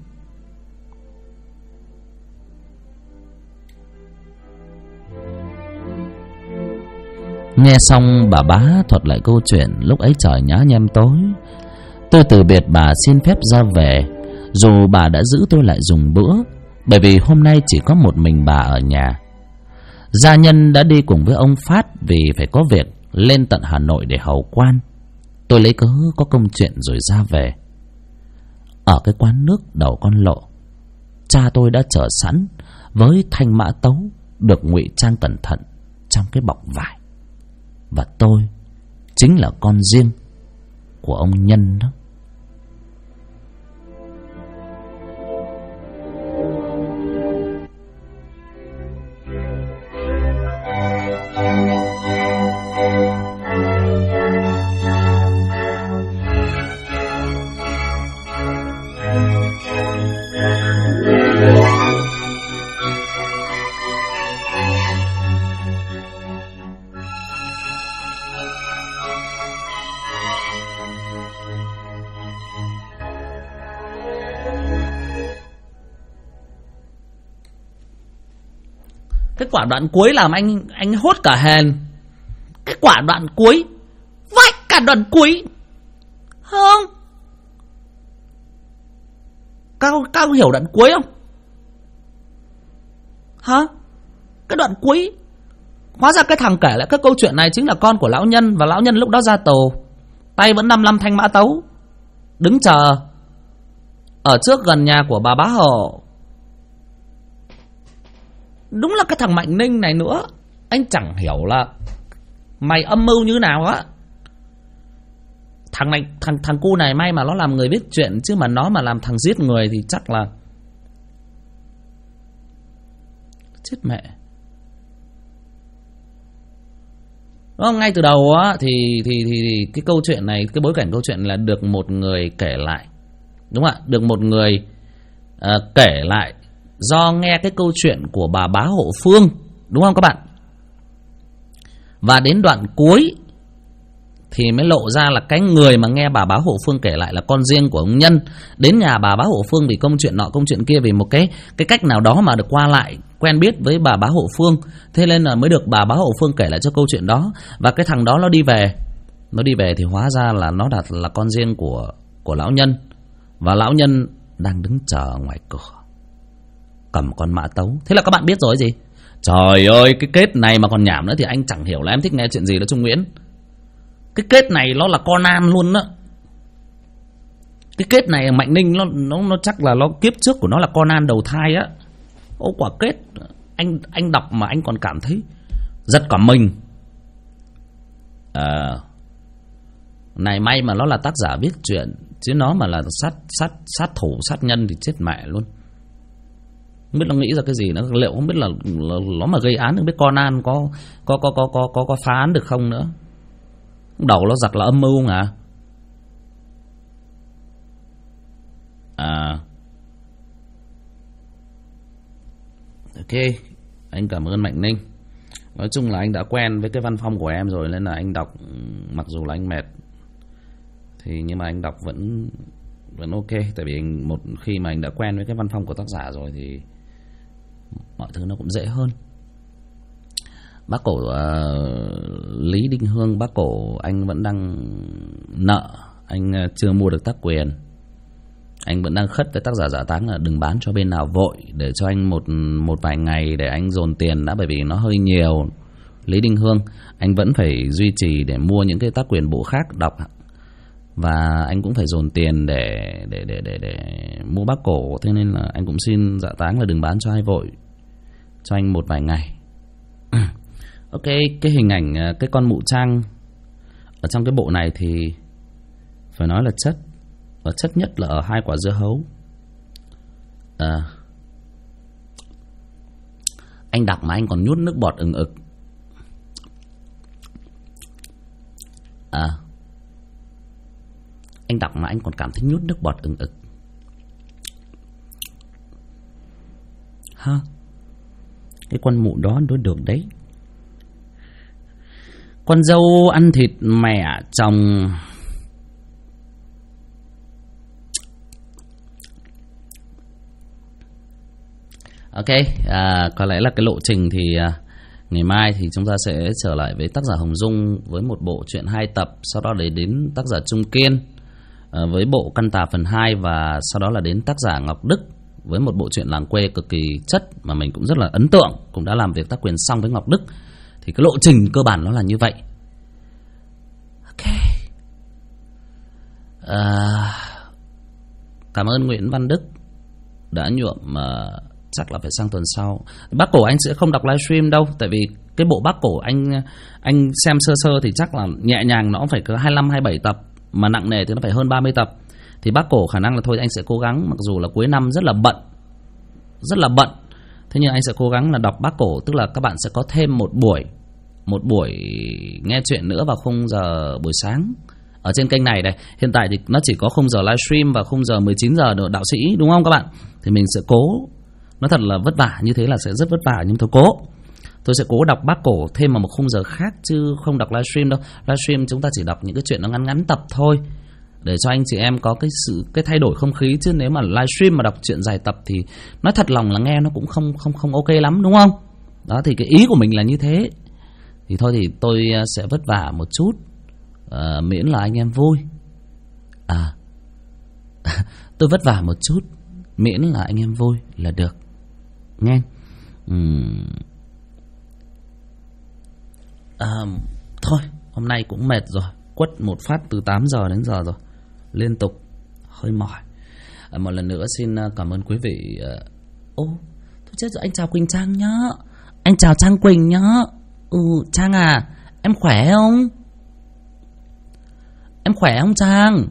[SPEAKER 1] Nghe xong bà Bá thuật lại câu chuyện lúc ấy trời nhá nhem tối. Tôi từ biệt bà xin phép ra về, dù bà đã giữ tôi lại dùng bữa, bởi vì hôm nay chỉ có một mình bà ở nhà. Gia Nhân đã đi cùng với ông Phát vì phải có việc lên tận Hà Nội để hầu quan. Tôi lấy cớ có công chuyện rồi ra về. Ở cái quán nước đầu con lộ, cha tôi đã chờ sẵn với thanh mã tấu được ngụy trang cẩn thận trong cái bọc vải. Và tôi chính là con riêng của ông Nhân đó.
[SPEAKER 2] Cái quả đoạn cuối làm anh hốt cả hền. Cái quả đoạn cuối, vãi cả đoạn cuối. Không, Cao hiểu đoạn cuối không? Hả? Cái đoạn cuối, hóa ra cái thằng kể lại cái câu chuyện này chính là con của lão Nhân. Và lão Nhân lúc đó ra tù, tay vẫn 55 thanh mã tấu, đứng chờ ở trước gần nhà của bà Bá Hổ. Đúng là cái thằng Mạnh Ninh này nữa. Anh chẳng hiểu là mày âm mưu như nào á. Thằng cu này may mà nó làm người biết chuyện, chứ mà nó mà làm thằng giết người thì chắc là chết mẹ. Đó, ngay từ đầu á thì cái câu chuyện này, cái bối cảnh câu chuyện là được một người kể lại, đúng không ạ? Được một người kể lại do nghe cái câu chuyện của bà Bá Hộ Phương, đúng không các bạn? Và đến đoạn cuối thì mới lộ ra là cái người mà nghe bà Bá Hộ Phương kể lại là con riêng của ông Nhân. Đến nhà bà Bá Hộ Phương vì công chuyện nọ công chuyện kia, vì một cái cách nào đó mà được qua lại quen biết với bà Bá Hộ Phương, thế nên là mới được bà Bá Hộ Phương kể lại cho câu chuyện đó. Và cái thằng đó nó đi về thì hóa ra là nó là con riêng của lão Nhân. Và lão Nhân đang đứng chờ ngoài cửa, cầm con mã tấu. Thế là các bạn biết rồi gì? Trời ơi, cái kết này mà còn nhảm nữa thì anh chẳng hiểu là em thích nghe chuyện gì đó Trung Nguyễn. Cái kết này nó là Conan luôn á. Cái kết này Mạnh Ninh nó chắc là nó kiếp trước của nó là Conan đầu thai á. Ô, quả kết anh đọc mà anh còn cảm thấy giật cả mình. Này may mà nó là tác giả viết chuyện, chứ nó mà là sát thủ sát nhân thì chết mẹ luôn. Không biết nó nghĩ ra cái gì nữa, liệu không biết là nó mà gây án, không biết Conan có phá án được không nữa. Đầu nó giặt là âm mưu hả? Ok, anh cảm ơn Mạnh Ninh. Nói chung là anh đã quen với cái văn phong của em rồi, nên là anh đọc mặc dù là anh mệt
[SPEAKER 1] Thì nhưng mà anh đọc vẫn ok, tại vì một khi mà anh đã quen với cái văn phong của tác giả rồi thì mọi thứ nó cũng dễ hơn. Bác cổ Lý Đinh Hương, bác cổ anh vẫn đang nợ, anh chưa mua được tác quyền. Anh vẫn đang khất với tác giả Dạ Táng là đừng bán cho bên nào vội, để cho anh một vài ngày để anh dồn tiền đã, bởi vì nó hơi nhiều. Lý Đinh Hương anh vẫn phải duy trì để mua những cái tác quyền bộ khác đọc, và anh cũng phải dồn tiền để mua bác cổ. Thế nên là anh cũng xin Dạ Táng là đừng bán cho ai vội, cho anh một vài ngày. Ok, cái hình ảnh cái con mụ Trang ở trong cái bộ này thì phải nói là chất, và chất nhất là ở hai quả dưa hấu. Anh đọc mà anh còn nhút nước bọt ừng ực. Anh đọc mà anh còn cảm thấy nhút nước bọt ừng ực. Ha, cái con mụ đó đối được đấy. Con dâu ăn thịt mẹ chồng. Ok, có lẽ là cái lộ trình thì ngày mai thì chúng ta sẽ trở lại với tác giả Hồng Dung với một bộ truyện 2 tập, sau đó đến tác giả Trung Kiên với bộ Căn Tà phần 2, và sau đó là đến tác giả Ngọc Đức với một bộ truyện làng quê cực kỳ chất mà mình cũng rất là ấn tượng, cũng đã làm việc tác quyền xong với Ngọc Đức. Thì cái lộ trình cơ bản nó là như vậy. Ok, cảm ơn Nguyễn Văn Đức đã nhuộm, chắc là phải sang tuần sau. Bác cổ anh sẽ không đọc livestream đâu, tại vì cái bộ bác cổ anh xem sơ sơ thì chắc là nhẹ nhàng nó phải có 25-27 tập, mà nặng nề thì nó phải hơn 30 tập. Thì bác cổ khả năng là thôi anh sẽ cố gắng, mặc dù là cuối năm rất là bận, thế nhưng anh sẽ cố gắng là đọc bác cổ, tức là các bạn sẽ có thêm một buổi nghe chuyện nữa vào khung giờ buổi sáng ở trên kênh này. Hiện tại thì nó chỉ có khung giờ livestream và khung giờ 19 giờ nữa, đạo sĩ, đúng không các bạn? Thì mình sẽ cố, nó thật là vất vả như thế là sẽ rất vất vả, nhưng tôi sẽ cố đọc bác cổ thêm vào một khung giờ khác, chứ không đọc livestream đâu. Livestream chúng ta chỉ đọc những cái chuyện nó ngắn tập thôi, để cho anh chị em có cái thay đổi không khí. Chứ nếu mà livestream mà đọc chuyện dài tập thì nói thật lòng là nghe nó cũng không ok lắm, đúng không? Đó, thì cái ý của mình là như thế. Thì thôi thì tôi sẽ vất vả một chút, miễn là anh em vui. Tôi vất vả một chút miễn là anh em vui là được nghe. Thôi hôm nay cũng mệt rồi, quất một phát từ 8 giờ đến giờ rồi, liên tục hơi mỏi. Một lần nữa xin cảm ơn quý vị. Thôi chết rồi, anh chào Quỳnh Trang nhá. Anh chào Trang Quỳnh nhá. Trang à, em khỏe không? Em khỏe không Trang?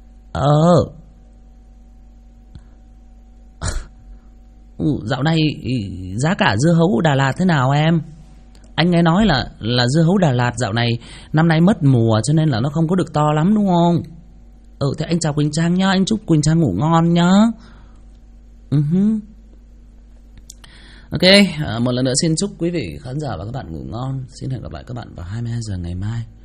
[SPEAKER 1] Dạo này giá cả dưa hấu Đà Lạt thế nào em? Anh nghe nói là dưa hấu Đà Lạt dạo này năm nay mất mùa, cho nên là nó không có được to lắm, đúng không? Thế anh chào Quỳnh Trang nhá, anh chúc Quỳnh Trang ngủ ngon nhá. Ok, một lần nữa xin chúc quý vị khán giả và các bạn ngủ ngon. Xin hẹn gặp lại các bạn vào 22 giờ ngày mai.